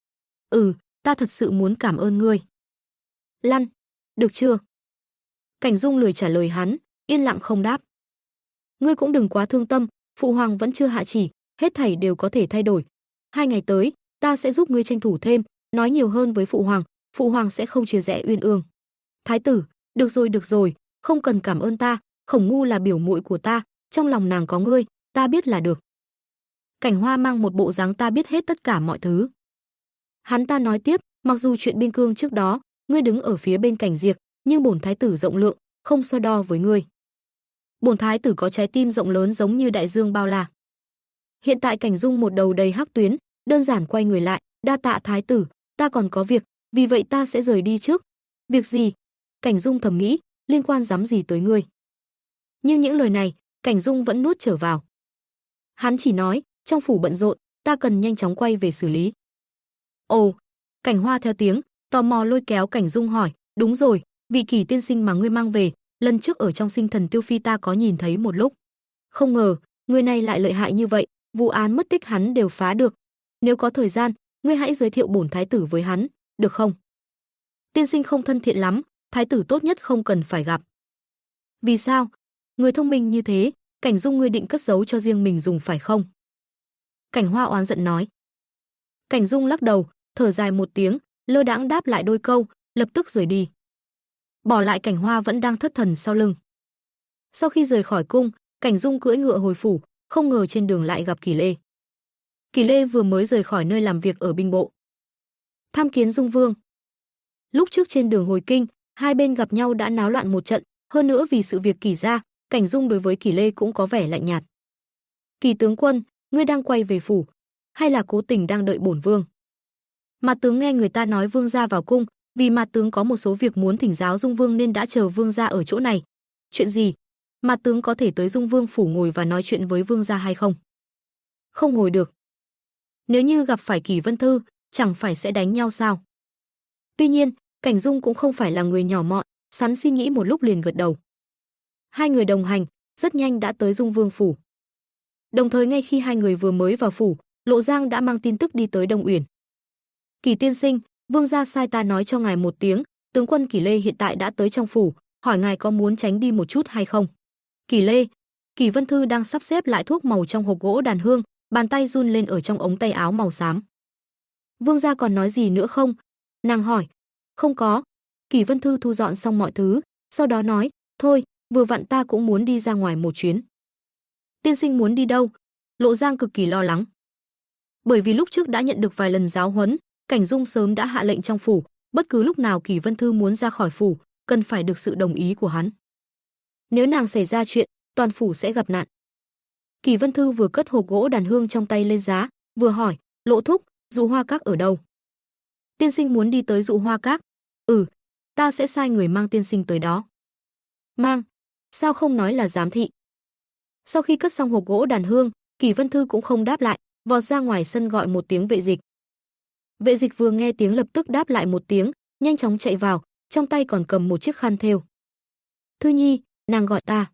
Ta thật sự muốn cảm ơn ngươi. Lăn, được chưa? Cảnh Dung lười trả lời hắn, yên lặng không đáp. Ngươi cũng đừng quá thương tâm, phụ hoàng vẫn chưa hạ chỉ, hết thảy đều có thể thay đổi. 2 ngày tới, ta sẽ giúp ngươi tranh thủ thêm, nói nhiều hơn với phụ hoàng sẽ không chia rẽ uyên ương. Thái tử, được rồi, không cần cảm ơn ta, Khổng Ngu là biểu muội của ta, trong lòng nàng có ngươi, ta biết là được. Cảnh Hoa mang một bộ dáng ta biết hết tất cả mọi thứ. Hắn ta nói tiếp, mặc dù chuyện biên cương trước đó, ngươi đứng ở phía bên Cảnh Diệp, nhưng bổn thái tử rộng lượng, không so đo với ngươi. Bổn thái tử có trái tim rộng lớn giống như đại dương bao la. Hiện tại Cảnh Dung một đầu đầy hắc tuyến, đơn giản quay người lại, đa tạ thái tử, ta còn có việc, vì vậy ta sẽ rời đi trước. Việc gì? Cảnh Dung thầm nghĩ, liên quan dám gì tới ngươi? Nhưng những lời này, Cảnh Dung vẫn nuốt trở vào. Hắn chỉ nói, trong phủ bận rộn, ta cần nhanh chóng quay về xử lý. Ồ, Cảnh Hoa theo tiếng, tò mò lôi kéo Cảnh Dung hỏi, đúng rồi, vị Kỳ tiên sinh mà ngươi mang về, lần trước ở trong Sinh Thần Tiêu Phi ta có nhìn thấy một lúc. Không ngờ, người này lại lợi hại như vậy, vụ án mất tích hắn đều phá được. Nếu có thời gian, ngươi hãy giới thiệu bổn thái tử với hắn, được không? Tiên sinh không thân thiện lắm, thái tử tốt nhất không cần phải gặp. Vì sao? Người thông minh như thế, Cảnh Dung ngươi định cất giấu cho riêng mình dùng phải không? Cảnh Hoa oán giận nói. Cảnh Dung lắc đầu, thở dài một tiếng, lơ đãng đáp lại đôi câu, lập tức rời đi. Bỏ lại Cảnh Hoa vẫn đang thất thần sau lưng. Sau khi rời khỏi cung, Cảnh Dung cưỡi ngựa hồi phủ, không ngờ trên đường lại gặp Kỳ Lê. Kỳ Lê vừa mới rời khỏi nơi làm việc ở binh bộ. Tham kiến Dung Vương. Lúc trước trên đường hồi kinh, hai bên gặp nhau đã náo loạn một trận, hơn nữa vì sự việc Kỳ ra, Cảnh Dung đối với Kỳ Lê cũng có vẻ lạnh nhạt. Kỳ tướng quân, ngươi đang quay về phủ, hay là cố tình đang đợi bổn vương? Mạt tướng nghe người ta nói vương gia vào cung, vì Mạt tướng có một số việc muốn thỉnh giáo Dung Vương nên đã chờ vương gia ở chỗ này. Chuyện gì? Mạt tướng có thể tới Dung Vương phủ ngồi và nói chuyện với vương gia hay không? Không ngồi được. Nếu như gặp phải Kỳ Vân Thư, chẳng phải sẽ đánh nhau sao? Tuy nhiên, Cảnh Dung cũng không phải là người nhỏ mọn, sắn suy nghĩ một lúc liền gật đầu. Hai người đồng hành, rất nhanh đã tới Dung Vương phủ. Đồng thời ngay khi hai người vừa mới vào phủ, Lộ Giang đã mang tin tức đi tới Đông Uyển. Kỳ tiên sinh, vương gia sai ta nói cho ngài một tiếng, tướng quân Kỳ Lê hiện tại đã tới trong phủ, hỏi ngài có muốn tránh đi một chút hay không? Kỳ Lê, Kỳ Vân Thư đang sắp xếp lại thuốc màu trong hộp gỗ đàn hương, bàn tay run lên ở trong ống tay áo màu xám. Vương gia còn nói gì nữa không? Nàng hỏi. Không có. Kỷ Vân Thư thu dọn xong mọi thứ, sau đó nói, thôi, vừa vặn ta cũng muốn đi ra ngoài một chuyến. Tiên sinh muốn đi đâu? Lộ Giang cực kỳ lo lắng. Bởi vì lúc trước đã nhận được vài lần giáo huấn, Cảnh Dung sớm đã hạ lệnh trong phủ, bất cứ lúc nào Kỷ Vân Thư muốn ra khỏi phủ, cần phải được sự đồng ý của hắn. Nếu nàng xảy ra chuyện, toàn phủ sẽ gặp nạn. Kỷ Vân Thư vừa cất hộp gỗ đàn hương trong tay lên giá, vừa hỏi, Lộ thúc, Dụ Hoa Các ở đâu? Tiên sinh muốn đi tới Dụ Hoa Các? Ừ, ta sẽ sai người mang tiên sinh tới đó. Mang? Sao không nói là giám thị? Sau khi cất xong hộp gỗ đàn hương, Kỷ Vân Thư cũng không đáp lại, vọt ra ngoài sân gọi một tiếng vệ dịch. Vệ dịch vừa nghe tiếng lập tức đáp lại một tiếng, nhanh chóng chạy vào, trong tay còn cầm một chiếc khăn thêu. Thư Nhi, nàng gọi ta.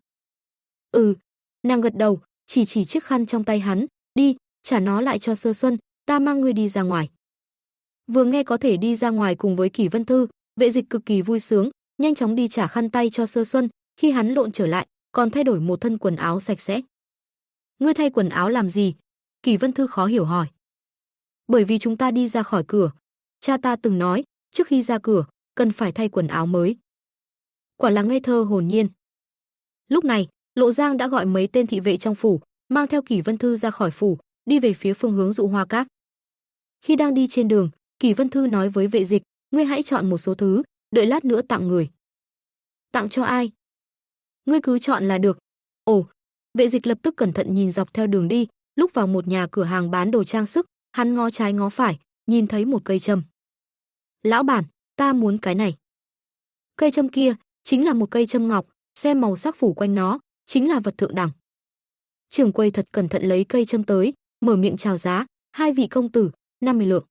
Ừ, nàng gật đầu, chỉ chiếc khăn trong tay hắn, đi, trả nó lại cho Sơ Xuân, ta mang ngươi đi ra ngoài. Vừa nghe có thể đi ra ngoài cùng với Kỷ Vân Thư, vệ dịch cực kỳ vui sướng, nhanh chóng đi trả khăn tay cho Sơ Xuân, khi hắn lộn trở lại, còn thay đổi một thân quần áo sạch sẽ. Ngươi thay quần áo làm gì? Kỷ Vân Thư khó hiểu hỏi. Bởi vì chúng ta đi ra khỏi cửa, cha ta từng nói, trước khi ra cửa, cần phải thay quần áo mới. Quả là ngây thơ hồn nhiên. Lúc này, Lộ Giang đã gọi mấy tên thị vệ trong phủ, mang theo Kỷ Vân Thư ra khỏi phủ, đi về phía phương hướng Dụ Hoa Các. Khi đang đi trên đường, Kỷ Vân Thư nói với vệ dịch, ngươi hãy chọn một số thứ, đợi lát nữa tặng người. Tặng cho ai? Ngươi cứ chọn là được. Ồ, vệ dịch lập tức cẩn thận nhìn dọc theo đường đi, lúc vào một nhà cửa hàng bán đồ trang sức, hắn ngó trái ngó phải, nhìn thấy một cây châm. Lão bản, ta muốn cái này. Cây châm kia chính là một cây châm ngọc, xem màu sắc phủ quanh nó, chính là vật thượng đẳng. Trưởng quầy thật cẩn thận lấy cây châm tới, mở miệng chào giá, hai vị công tử, 50 lượng.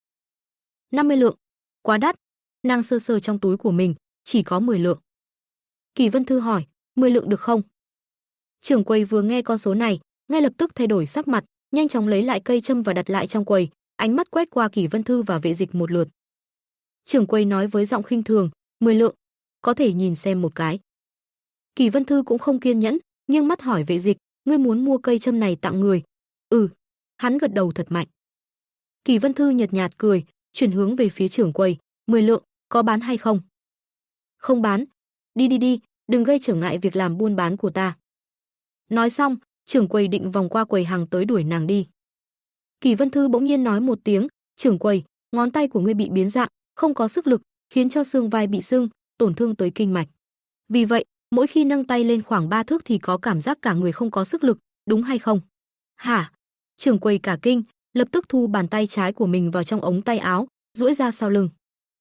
50 lượng, quá đắt. Nàng sơ sơ trong túi của mình, chỉ có 10 lượng. Kỷ Vân Thư hỏi, 10 lượng được không? Trưởng quầy vừa nghe con số này, ngay lập tức thay đổi sắc mặt, nhanh chóng lấy lại cây châm và đặt lại trong quầy, ánh mắt quét qua Kỷ Vân Thư và vệ dịch một lượt. Trưởng quầy nói với giọng khinh thường, 10 lượng, có thể nhìn xem một cái. Kỷ Vân Thư cũng không kiên nhẫn, nhưng mắt hỏi vệ dịch, ngươi muốn mua cây châm này tặng người? Ừ. Hắn gật đầu thật mạnh. Kỷ Vân Thư nhợt nhạt cười, chuyển hướng về phía trưởng quầy, 10 lượng, có bán hay không? Không bán. Đi, đừng gây trở ngại việc làm buôn bán của ta. Nói xong, trưởng quầy định vòng qua quầy hàng tới đuổi nàng đi. Kỷ Vân Thư bỗng nhiên nói một tiếng, trưởng quầy, ngón tay của ngươi bị biến dạng, không có sức lực, khiến cho xương vai bị sưng, tổn thương tới kinh mạch. Vì vậy, mỗi khi nâng tay lên khoảng 3 thước thì có cảm giác cả người không có sức lực, đúng hay không? Hả? Trưởng quầy cả kinh, lập tức thu bàn tay trái của mình vào trong ống tay áo, duỗi ra sau lưng.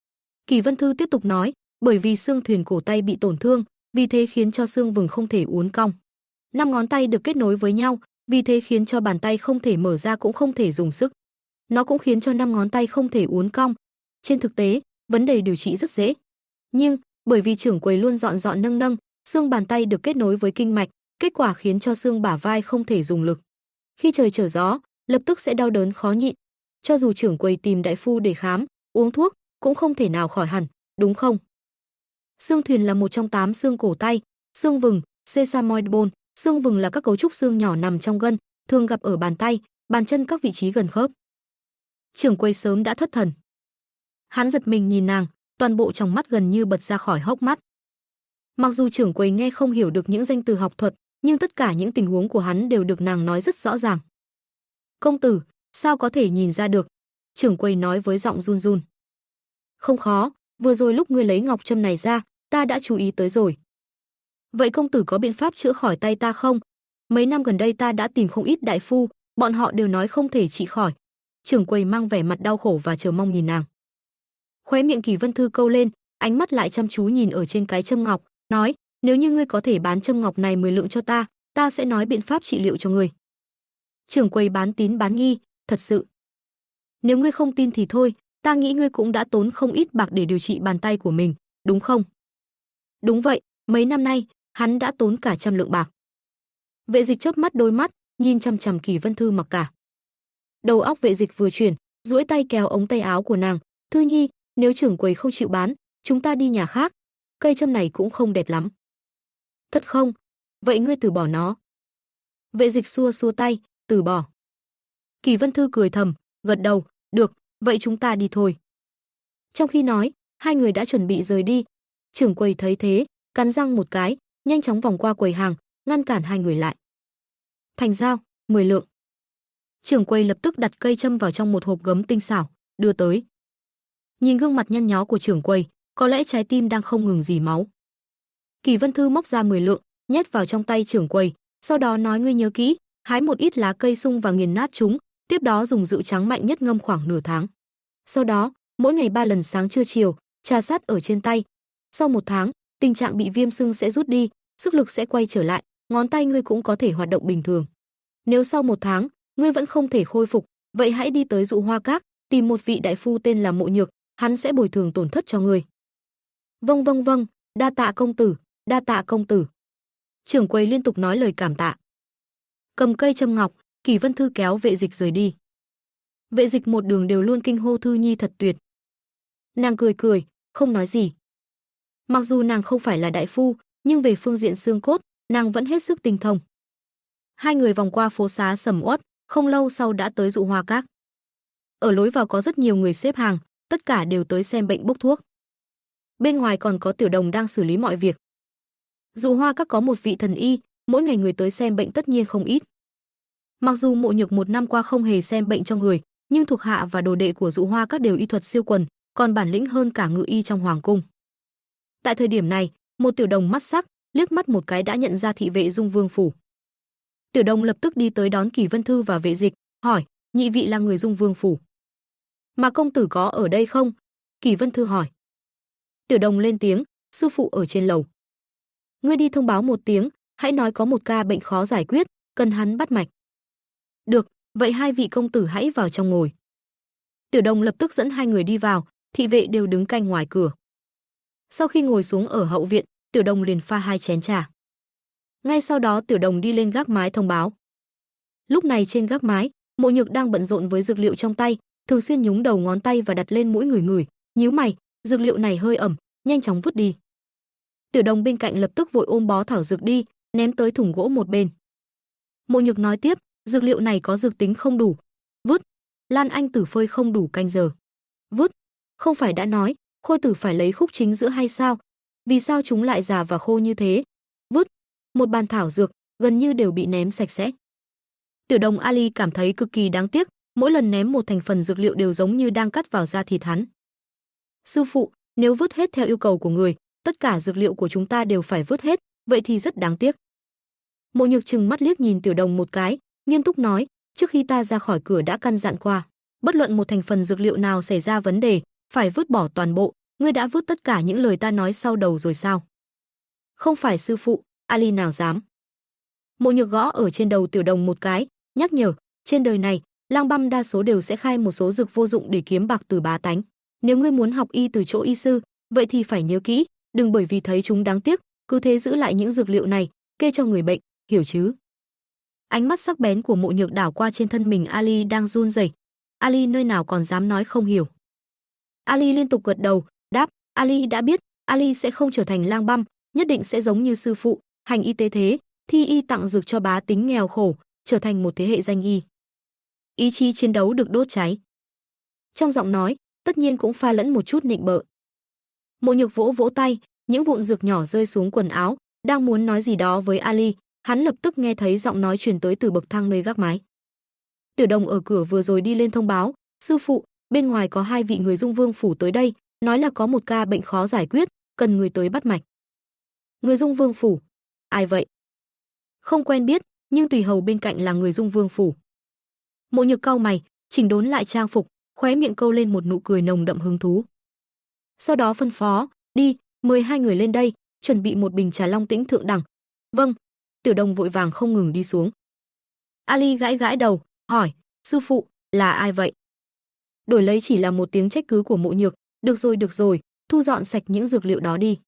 Kỷ Vân Thư tiếp tục nói, bởi vì xương thuyền cổ tay bị tổn thương, vì thế khiến cho xương vừng không thể uốn cong. 5 ngón tay được kết nối với nhau, vì thế khiến cho bàn tay không thể mở ra cũng không thể dùng sức. Nó cũng khiến cho 5 ngón tay không thể uốn cong. Trên thực tế, vấn đề điều trị rất dễ. Nhưng, bởi vì trưởng quầy luôn dọn nâng, xương bàn tay được kết nối với kinh mạch, kết quả khiến cho xương bả vai không thể dùng lực. Khi trời trở gió, lập tức sẽ đau đớn khó nhịn. Cho dù trưởng quầy tìm đại phu để khám, uống thuốc, cũng không thể nào khỏi hẳn, đúng không? Xương thuyền là một trong 8 xương cổ tay, xương vừng, sesamoid bone, xương vừng là các cấu trúc xương nhỏ nằm trong gân, thường gặp ở bàn tay, bàn chân các vị trí gần khớp. Trưởng quầy sớm đã thất thần. Hắn giật mình nhìn nàng, toàn bộ tròng mắt gần như bật ra khỏi hốc mắt. Mặc dù trưởng quầy nghe không hiểu được những danh từ học thuật, nhưng tất cả những tình huống của hắn đều được nàng nói rất rõ ràng. Công tử, sao có thể nhìn ra được? Trưởng quầy nói với giọng run run. Không khó, vừa rồi lúc ngươi lấy ngọc châm này ra, ta đã chú ý tới rồi. Vậy công tử có biện pháp chữa khỏi tay ta không? Mấy năm gần đây ta đã tìm không ít đại phu, bọn họ đều nói không thể trị khỏi. Trưởng quầy mang vẻ mặt đau khổ và chờ mong nhìn nàng. Khóe miệng Kỷ Vân Thư câu lên, ánh mắt lại chăm chú nhìn ở trên cái châm ngọc, nói, nếu như ngươi có thể bán châm ngọc này 10 lượng cho ta, ta sẽ nói biện pháp trị liệu cho ngươi. Trưởng quầy bán tín bán nghi, thật sự. Nếu ngươi không tin thì thôi, ta nghĩ ngươi cũng đã tốn không ít bạc để điều trị bàn tay của mình, đúng không? Đúng vậy, mấy năm nay, hắn đã tốn cả 100 lượng bạc. Vệ dịch chớp mắt đôi mắt, nhìn chằm chằm Kỷ Vân Thư mặc cả. Đầu óc vệ dịch vừa chuyển, duỗi tay kéo ống tay áo của nàng, Thư Nhi, nếu trưởng quầy không chịu bán, chúng ta đi nhà khác, cây châm này cũng không đẹp lắm. Thật không? Vậy ngươi từ bỏ nó. Vệ dịch xua xua tay, từ bỏ. Kỷ Vân Thư cười thầm, gật đầu, được, vậy chúng ta đi thôi. Trong khi nói, hai người đã chuẩn bị rời đi, Trưởng quầy thấy thế, cắn răng một cái, nhanh chóng vòng qua quầy hàng, ngăn cản hai người lại. Thành giao, 10 lượng. Trưởng quầy lập tức đặt cây châm vào trong một hộp gấm tinh xảo, đưa tới. Nhìn gương mặt nhăn nhó của trưởng quầy, có lẽ trái tim đang không ngừng rỉ máu. Kỳ Vân Thư móc ra 10 lượng, nhét vào trong tay trưởng quầy, sau đó nói ngươi nhớ kỹ, hái một ít lá cây sung và nghiền nát chúng, tiếp đó dùng rượu trắng mạnh nhất ngâm khoảng nửa tháng. Sau đó, mỗi ngày 3 lần sáng trưa chiều, trà sát ở trên tay. Sau 1 tháng, tình trạng bị viêm sưng sẽ rút đi, sức lực sẽ quay trở lại, ngón tay ngươi cũng có thể hoạt động bình thường. Nếu sau 1 tháng, ngươi vẫn không thể khôi phục, vậy hãy đi tới Dụ Hoa Các, tìm một vị đại phu tên là Mộ Nhược, hắn sẽ bồi thường tổn thất cho ngươi. Vâng vâng vâng, đa tạ công tử, đa tạ công tử. Trưởng quầy liên tục nói lời cảm tạ. Cầm cây châm ngọc, Kỳ Vân Thư kéo Vệ Dịch rời đi. Vệ Dịch một đường đều luôn kinh hô Thư Nhi thật tuyệt. Nàng cười cười, không nói gì. Mặc dù nàng không phải là đại phu, nhưng về phương diện xương cốt, nàng vẫn hết sức tinh thông. Hai người vòng qua phố xá sầm uất, không lâu sau đã tới Dụ Hoa Các. Ở lối vào có rất nhiều người xếp hàng, tất cả đều tới xem bệnh bốc thuốc. Bên ngoài còn có Tiểu Đồng đang xử lý mọi việc. Dụ Hoa Các có một vị thần y, mỗi ngày người tới xem bệnh tất nhiên không ít. Mặc dù Mộ Nhược 1 năm qua không hề xem bệnh cho người, nhưng thuộc hạ và đồ đệ của Dụ Hoa Các đều y thuật siêu quần, còn bản lĩnh hơn cả ngự y trong hoàng cung. Tại thời điểm này, một Tiểu Đồng mắt sắc, liếc mắt một cái đã nhận ra thị vệ Dung Vương phủ. Tiểu Đồng lập tức đi tới đón Kỳ Vân Thư và Vệ Dịch, hỏi: "Nhị vị là người Dung Vương phủ? Mà công tử có ở đây không?" Kỳ Vân Thư hỏi. Tiểu Đồng lên tiếng: "Sư phụ ở trên lầu." "Ngươi đi thông báo một tiếng, hãy nói có một ca bệnh khó giải quyết, cần hắn bắt mạch." "Được, vậy hai vị công tử hãy vào trong ngồi." Tiểu Đồng lập tức dẫn hai người đi vào, thị vệ đều đứng canh ngoài cửa. Sau khi ngồi xuống ở hậu viện, Tiểu Đồng liền pha 2 chén trà. Ngay sau đó Tiểu Đồng đi lên gác mái thông báo. Lúc này trên gác mái, Mộ Nhược đang bận rộn với dược liệu trong tay, thường xuyên nhúng đầu ngón tay và đặt lên mũi người ngửi, nhíu mày, dược liệu này hơi ẩm, nhanh chóng vứt đi. Tiểu Đồng bên cạnh lập tức vội ôm bó thảo dược đi, ném tới thùng gỗ một bên. Mộ Nhược nói tiếp, dược liệu này có dược tính không đủ, vứt. Lan Anh tử phơi không đủ canh giờ, vứt. Không phải đã nói, Khôi tử phải lấy khúc chính giữa hay sao? Vì sao chúng lại già và khô như thế? Vứt. Một bàn thảo dược, gần như đều bị ném sạch sẽ. Tiểu Đồng Ali cảm thấy cực kỳ đáng tiếc, mỗi lần ném một thành phần dược liệu đều giống như đang cắt vào da thịt hắn. Sư phụ, nếu vứt hết theo yêu cầu của người, tất cả dược liệu của chúng ta đều phải vứt hết, vậy thì rất đáng tiếc. Mộ Nhược trừng mắt liếc nhìn Tiểu Đồng một cái, nghiêm túc nói, trước khi ta ra khỏi cửa đã căn dặn qua, bất luận một thành phần dược liệu nào xảy ra vấn đề, phải vứt bỏ toàn bộ, ngươi đã vứt tất cả những lời ta nói sau đầu rồi sao? Không phải sư phụ, Ali nào dám. Mộ Nhược gõ ở trên đầu Tiểu Đồng một cái, nhắc nhở, trên đời này, lang băm đa số đều sẽ khai một số dược vô dụng để kiếm bạc từ bá tánh. Nếu ngươi muốn học y từ chỗ y sư, vậy thì phải nhớ kỹ, đừng bởi vì thấy chúng đáng tiếc, cứ thế giữ lại những dược liệu này, kê cho người bệnh, hiểu chứ? Ánh mắt sắc bén của Mộ Nhược đảo qua trên thân mình Ali đang run rẩy. Ali nơi nào còn dám nói không hiểu. Ali liên tục gật đầu, đáp, Ali đã biết, Ali sẽ không trở thành lang băm, nhất định sẽ giống như sư phụ, hành y tế thế, thi y tặng dược cho bá tính nghèo khổ, trở thành một thế hệ danh y. Ý chí chiến đấu được đốt cháy. Trong giọng nói, tất nhiên cũng pha lẫn một chút nịnh bợ. Mộ Nhược vỗ vỗ tay, những vụn dược nhỏ rơi xuống quần áo, đang muốn nói gì đó với Ali, hắn lập tức nghe thấy giọng nói truyền tới từ bậc thang nơi gác mái. Tiểu Đồng ở cửa vừa rồi đi lên thông báo, sư phụ, bên ngoài có 2 vị người Dung Vương phủ tới đây, nói là có một ca bệnh khó giải quyết, cần người tới bắt mạch. Người Dung Vương phủ? Ai vậy? Không quen biết, nhưng tùy hầu bên cạnh là người Dung Vương phủ. Mộ Nhược cau mày, chỉnh đốn lại trang phục, khóe miệng câu lên một nụ cười nồng đậm hứng thú. Sau đó phân phó, đi, mời 2 người lên đây, chuẩn bị một bình trà long tĩnh thượng đẳng. Vâng. Tiểu Đồng vội vàng không ngừng đi xuống. Ali gãi gãi đầu, hỏi, sư phụ, là ai vậy? Đổi lấy chỉ là một tiếng trách cứ của Mộ Nhược, được rồi, thu dọn sạch những dược liệu đó đi.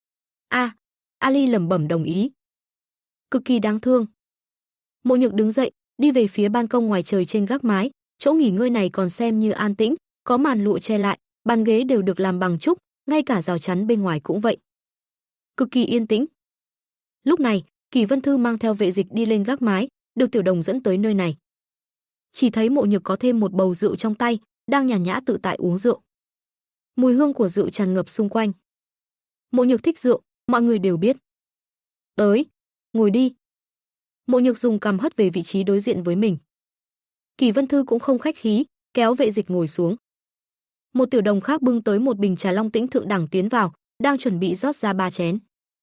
Ali lẩm bẩm đồng ý. Cực kỳ đáng thương. Mộ Nhược đứng dậy, đi về phía ban công ngoài trời trên gác mái, chỗ nghỉ ngơi này còn xem như an tĩnh, có màn lụa che lại, bàn ghế đều được làm bằng trúc, ngay cả rào chắn bên ngoài cũng vậy. Cực kỳ yên tĩnh. Lúc này, Kỳ Vân Thư mang theo Vệ Dịch đi lên gác mái, được Tiểu Đồng dẫn tới nơi này. Chỉ thấy Mộ Nhược có thêm một bầu rượu trong tay, đang nhàn nhã tự tại uống rượu. Mùi hương của rượu tràn ngập xung quanh. Mộ Nhược thích rượu, mọi người đều biết. Tới, ngồi đi. Mộ Nhược dùng cằm hất về vị trí đối diện với mình. Kỳ Vân Thư cũng không khách khí, kéo Vệ Dịch ngồi xuống. Một tiểu đồng khác bưng tới một bình trà Long Tĩnh thượng đẳng tiến vào, đang chuẩn bị rót ra 3 chén.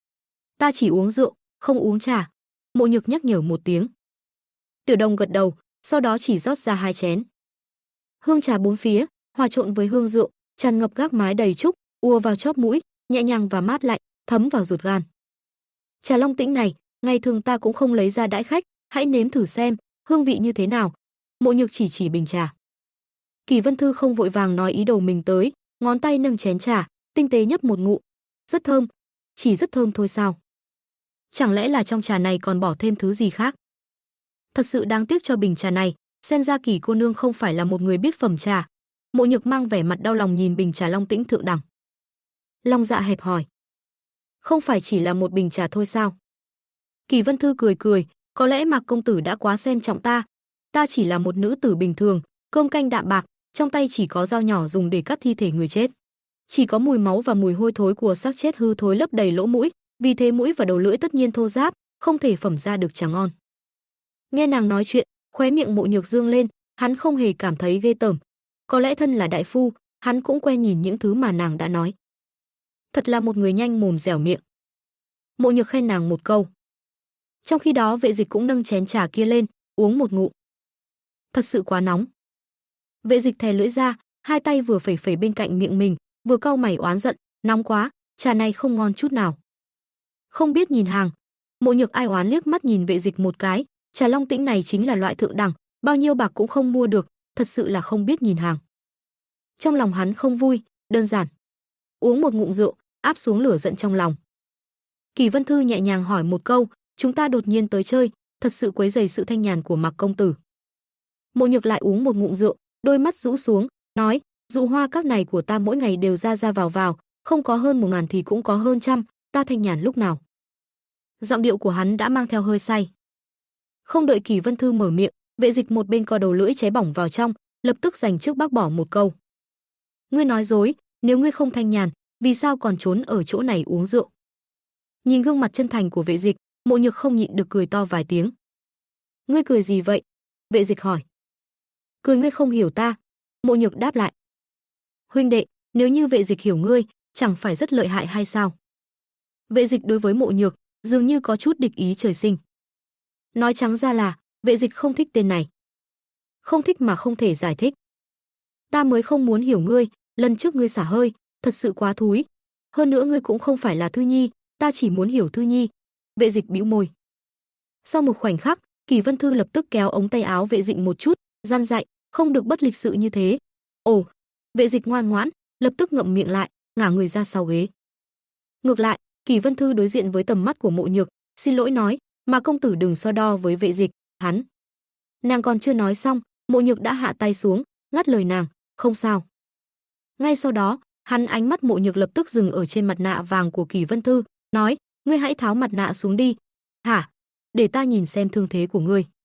Ta chỉ uống rượu, không uống trà. Mộ Nhược nhắc nhở một tiếng. Tiểu đồng gật đầu, sau đó chỉ rót ra 2 chén. Hương trà bốn phía, hòa trộn với hương rượu, tràn ngập gác mái đầy trúc, ùa vào chóp mũi, nhẹ nhàng và mát lạnh, thấm vào ruột gan. Trà Long Tĩnh này, ngày thường ta cũng không lấy ra đãi khách, hãy nếm thử xem, hương vị như thế nào. Mộ Nhược chỉ bình trà. Kỳ Vân Thư không vội vàng nói ý đồ mình tới, ngón tay nâng chén trà, tinh tế nhấp một ngụm. Rất thơm, chỉ rất thơm thôi sao? Chẳng lẽ là trong trà này còn bỏ thêm thứ gì khác? Thật sự đáng tiếc cho bình trà này, xem ra Kỳ cô nương không phải là một người biết phẩm trà. Mộ Nhược mang vẻ mặt đau lòng nhìn bình trà Long Tĩnh thượng đẳng. Long Dạ hẹp hỏi. Không phải chỉ là một bình trà thôi sao? Kỳ Vân Thư cười cười, có lẽ Mạc công tử đã quá xem trọng ta. Ta chỉ là một nữ tử bình thường, cơm canh đạm bạc, trong tay chỉ có dao nhỏ dùng để cắt thi thể người chết. Chỉ có mùi máu và mùi hôi thối của xác chết hư thối lấp đầy lỗ mũi, vì thế mũi và đầu lưỡi tất nhiên thô ráp, không thể phẩm ra được trà ngon. Nghe nàng nói chuyện, khóe miệng Mộ Nhược dương lên, hắn không hề cảm thấy ghê tởm. Có lẽ thân là đại phu, hắn cũng quen nhìn những thứ mà nàng đã nói. Thật là một người nhanh mồm dẻo miệng. Mộ Nhược khen nàng một câu. Trong khi đó Vệ Dịch cũng nâng chén trà kia lên, uống một ngụm. Thật sự quá nóng. Vệ Dịch thè lưỡi ra, hai tay vừa phẩy phẩy bên cạnh miệng mình, vừa cau mày oán giận, nóng quá, trà này không ngon chút nào. Không biết nhìn hàng. Mộ Nhược ai oán liếc mắt nhìn Vệ Dịch một cái, trà Long Tĩnh này chính là loại thượng đẳng, bao nhiêu bạc cũng không mua được, thật sự là không biết nhìn hàng. Trong lòng hắn không vui, đơn giản. Uống một ngụm rượu, áp xuống lửa giận trong lòng. Kỳ Vân Thư nhẹ nhàng hỏi một câu, chúng ta đột nhiên tới chơi, thật sự quấy rầy sự thanh nhàn của Mạc công tử. Mộ Nhược lại uống một ngụm rượu, đôi mắt rũ xuống, nói, dụ hoa các này của ta mỗi ngày đều ra ra vào, không có hơn 1000 thì cũng có hơn trăm, ta thanh nhàn lúc nào. Giọng điệu của hắn đã mang theo hơi say. Không đợi Kỳ Vân Thư mở miệng, Vệ Dịch một bên co đầu lưỡi cháy bỏng vào trong, lập tức dành trước bác bỏ một câu. Ngươi nói dối, nếu ngươi không thanh nhàn, vì sao còn trốn ở chỗ này uống rượu? Nhìn gương mặt chân thành của Vệ Dịch, Mộ Nhược không nhịn được cười to vài tiếng. Ngươi cười gì vậy? Vệ Dịch hỏi. Cười ngươi không hiểu ta. Mộ Nhược đáp lại. Huynh đệ, nếu như Vệ Dịch hiểu ngươi, chẳng phải rất lợi hại hay sao? Vệ Dịch đối với Mộ Nhược dường như có chút địch ý trời sinh. Nói trắng ra là Vệ Dịch không thích tên này. Không thích mà không thể giải thích. Ta mới không muốn hiểu ngươi, lần trước ngươi xả hơi, thật sự quá thúi. Hơn nữa ngươi cũng không phải là Thư Nhi, ta chỉ muốn hiểu Thư Nhi. Vệ Dịch bĩu môi. Sau một khoảnh khắc, Kỳ Vân Thư lập tức kéo ống tay áo Vệ Dịch một chút, gian dạy, không được bất lịch sự như thế. Ồ, Vệ Dịch ngoan ngoãn, lập tức ngậm miệng lại, ngả người ra sau ghế. Ngược lại, Kỳ Vân Thư đối diện với tầm mắt của Mộ Nhược, xin lỗi nói, mà công tử đừng so đo với Vệ Dịch, hắn. Nàng còn chưa nói xong, Mộ Nhược đã hạ tay xuống, ngắt lời nàng, không sao. Ngay sau đó, hắn ánh mắt Mộ Nhược lập tức dừng ở trên mặt nạ vàng của Kỳ Vân Thư, nói, ngươi hãy tháo mặt nạ xuống đi. Hả? Để ta nhìn xem thương thế của ngươi.